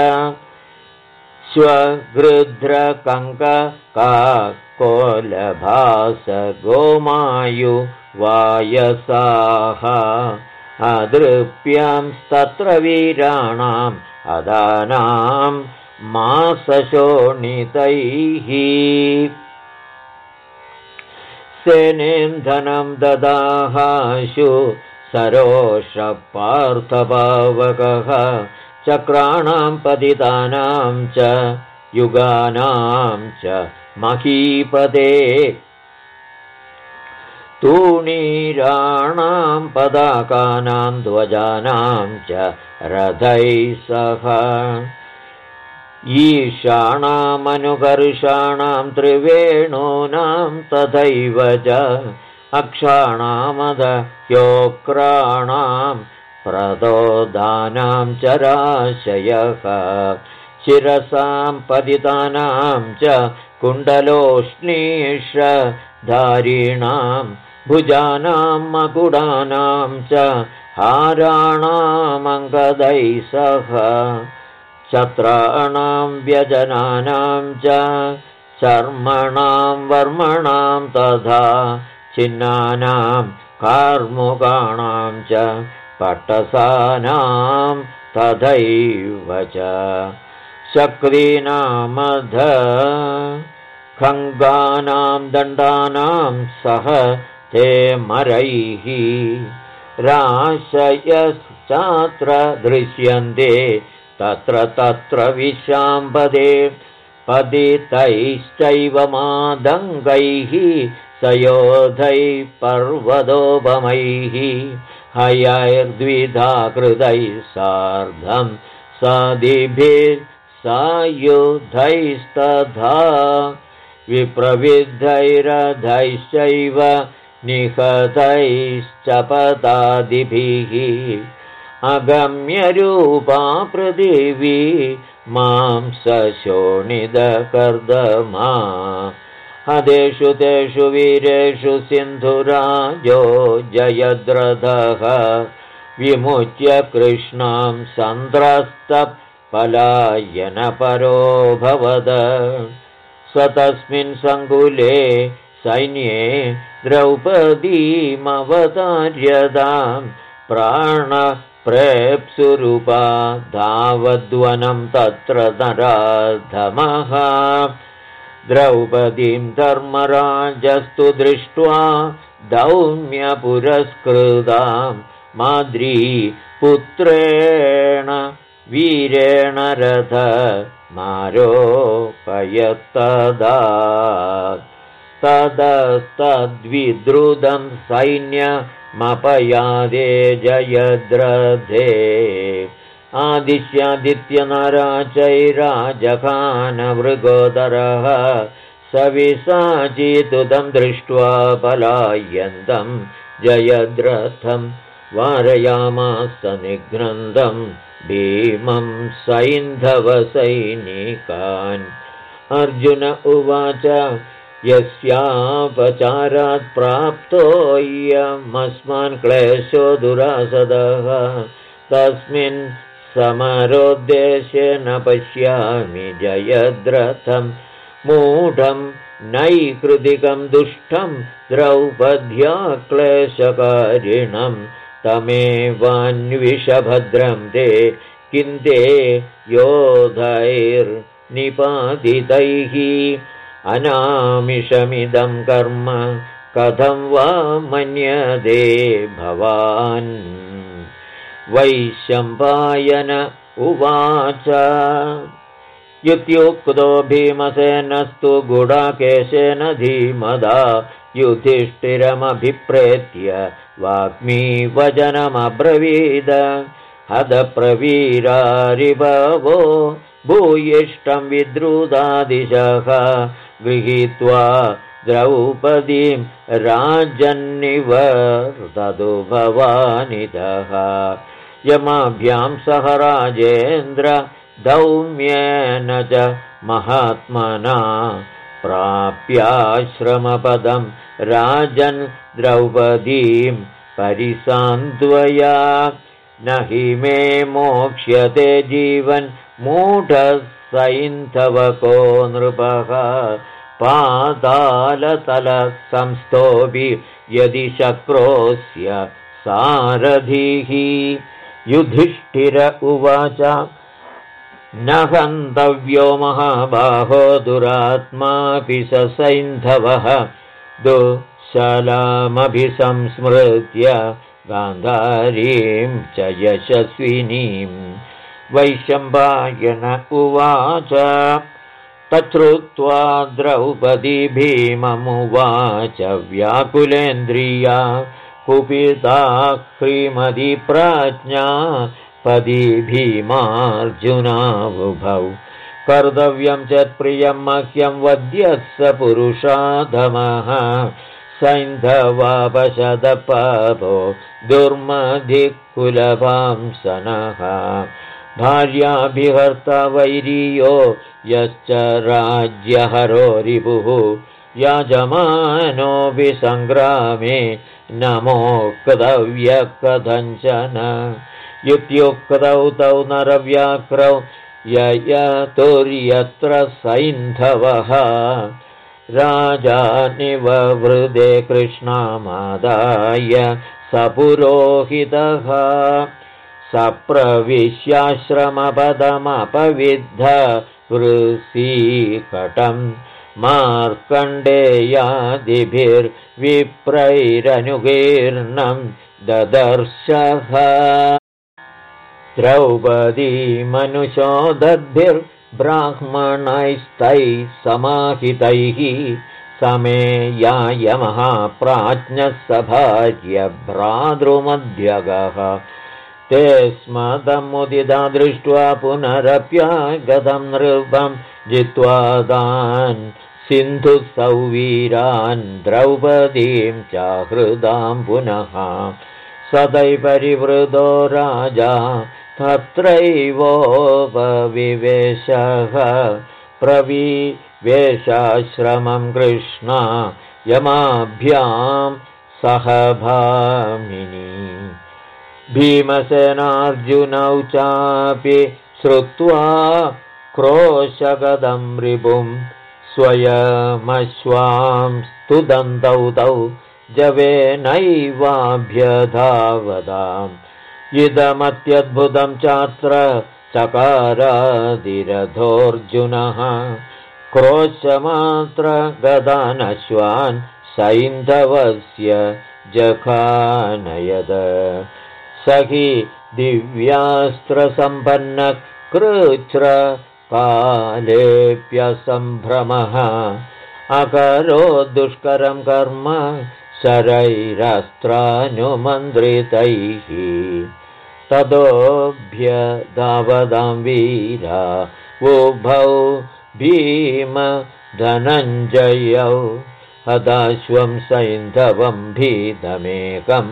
Speaker 1: स्वगृध्रकङ्ककाकोलभास गोमायुवायसाः अदृप्यांस्तत्र वीराणाम् अदानां मासशोणितैः सेनेन्धनं ददाहाशु सरोषपार्थपावकः चक्राणां पतितानां च युगानां च महीपदे तूणीराणां पदाकानां ध्वजानां च रथैः सह ईशाणामनुकर्षाणां त्रिवेणूनां तथैव च अक्षाणामदह्योक्राणां प्रदोदानां च राशयः शिरसां पतितानां च कुण्डलोष्णीषधारिणां भुजानां मकुडानां च हाराणामङ्गदैः सह छत्राणां व्यजनानां च चर्मणां वर्मणां तथा छिन्नानां कार्मुकाणां च पट्टसानां तथैव च शक्रीनामध खङ्गानां दण्डानां सह ते मरैः राशयश्चात्र दृश्यन्ते तत्र तत्र विशाम्बदे पतितैश्चैव मादङ्गैः सयोधैः पर्वतोपमैः हयैर्द्विधा कृतैः सार्धं सादिभिः सायुधैस्तथा विप्रविद्धैरधैश्चैव निहतैश्च पदादिभिः अगम्यरूपा पृथिवी मां सशोणितकर्दमा हदेषु तेषु वीरेषु सिन्धुराजो जयद्रथः विमुच्य कृष्णां सन्द्रस्तपलायनपरोऽभवद स तस्मिन् सङ्कुले सैन्ये द्रौपदीमवतार्यतां प्राणप्रेप्सुरूपा धावद्वनं तत्र नराधमः द्रौपदीं धर्मराजस्तु दृष्ट्वा दौम्यपुरस्कृतां माद्री पुत्रेण वीरेण रथ मारोपयत्तदा तदस्तद्विद्रुतं सैन्यमपयादे जयद्रथे आदिश्यादित्यनराचैराजखानमृगोदरः सविसाचितुतं दृष्ट्वा पलायन्तं जयद्रथं वारयामास निघ्नन्दं भीमं सैन्धवसैनिकान् अर्जुन उवाच यस्यापचारात् प्राप्तोऽयमस्मान् क्लेशो दुरासदः तस्मिन् समरोद्देशेन पश्यामि जयद्रथं मूढं नैकृतिकं दुष्टं द्रौपद्या क्लेशकारिणं तमेवान्विषभद्रं ते किं ते योधैर्निपातितैः अनामिषमिदं कर्म कथं वा मन्यते भवान् वैशम्पायन उवाच युत्युक्तो भीमसेनस्तु गुडाकेशेन धीमदा युधिष्ठिरमभिप्रेत्य वाग्मी वचनमब्रवीद हतप्रवीरारिभवो भूयिष्ठं विद्रुतादिशः गृहीत्वा द्रौपदीं राजन्निवर्ततु भवानितः यमाभ्यां सह राजेन्द्र दौम्येन च महात्मना प्राप्याश्रमपदं राजन् द्रौपदीं परिसान्त्वया न हि मे मोक्ष्यते जीवन् मूढः सैन्धवको नृपः पातालतलसंस्थोऽपि यदि शक्रोऽस्य सारथिः युधिष्ठिर उवाच न हन्तव्यो महाबाहो दुरात्मापि स सैन्धवः दुःशलामभिसंस्मृत्य गान्धारीं च यशस्विनीं वैशम्पायन उवाच तच्छ्रुत्वा द्रौपदी भीममुवाच व्याकुलेन्द्रिया कुपिता ह्रीमती प्राज्ञा पदी भीमार्जुनावुभौ कर्तव्यं च प्रियं मह्यं वद्यः स पुरुषाधमः सैन्धवापशदपापो दुर्मधिकुलवांसनः भार्याभिहर्ता वैरीयो यश्च राज्यहरो रिपुः याजमानोऽपि सङ्ग्रामे न मोक्तव्यः कथञ्चन युत्युक्तौ तौ नरव्याक्रौ ययतुर्यत्र सैन्धवः राजानिववृदे कृष्णामादाय सपुरोहितः सप्रविश्याश्रमपदमपविद्ध वृषीकटं मार्कण्डेयादिभिर्विप्रैरनुकीर्णं ददर्शः द्रौपदीमनुशोदद्भिर्ब्राह्मणैस्तैः समाहितैः समेयाय महाप्राज्ञः सभार्य भ्रातृमध्यगः ते स्मदमुदिता दृष्ट्वा पुनरप्यागतं नृपं जित्वा तान् सिन्धुसौवीरान् द्रौपदीं चाहृदां पुनः सदै परिवृतो राजा तत्रैवोपविवेशः प्रविवेशाश्रमं कृष्णा यमाभ्यां सह भामिनी भीमसेनार्जुनौ चापि श्रुत्वा क्रोशगदं रिपुं स्वयमश्वां स्तुदन्तौ तौ जवेनैवाभ्यधावताम् इदमत्यद्भुतं चात्र चकारादिरथोऽर्जुनः क्रोशमात्र गदानश्वान् सैन्धवस्य जखानयद स हि दिव्यास्त्रसम्पन्नः कृच्छ्रकालेऽप्यसम्भ्रमः अकरो दुष्करं कर्म शरैरस्त्रानुमन्त्रितैः ततोऽभ्यधावतां वीरा उभौ भीमधनञ्जयौ हताश्वं सैन्धवं भीतमेकं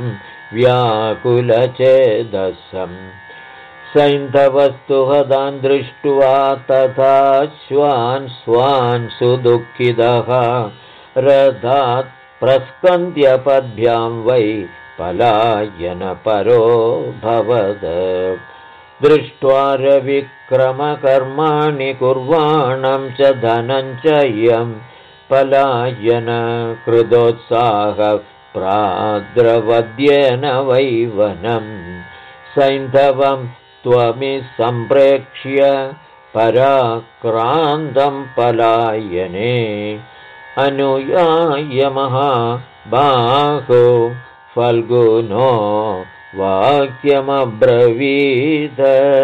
Speaker 1: व्याकुलचेदसम् सैन्धवस्तु हतान् दृष्ट्वा तथा स्वान् सुदुःखितः रथात् प्रस्कन्द्यपद्भ्यां वै पलायनपरो भवद दृष्ट्वा रविक्रमकर्माणि कुर्वाणं च धनञ्जयं पलायनकृतोत्साहः प्राद्रवद्येन वै वनम् सैन्धवं त्वमि सम्प्रेक्ष्य पराक्रान्तं पलायने अनुयाय महाबाहो फल्गुनो वाक्यमब्रवीद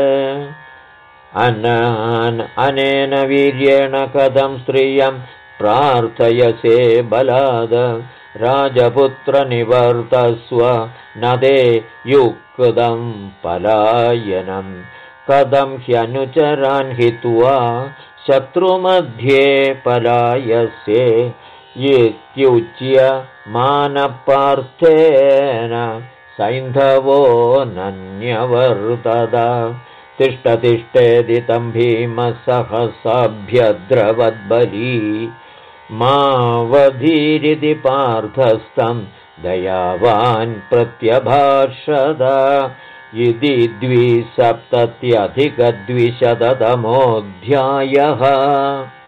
Speaker 1: अनेन वीर्येण कथं स्त्रियं प्रार्थयसे बलाद राजपुत्रनिवर्तस्व न ते युक्तं पलायनं कथं ह्यनुचरान् हित्वा शत्रुमध्ये पलायसे इत्युच्य मानपार्थेन सैन्धवो नन्यवर्तत तिष्ठतिष्ठेति तं भीमसहसाभ्यद्रवद्बली मावधीरिति पार्थस्तं दयावान् प्रत्यभाषद इति 270 अधिक 200तमोऽध्यायः।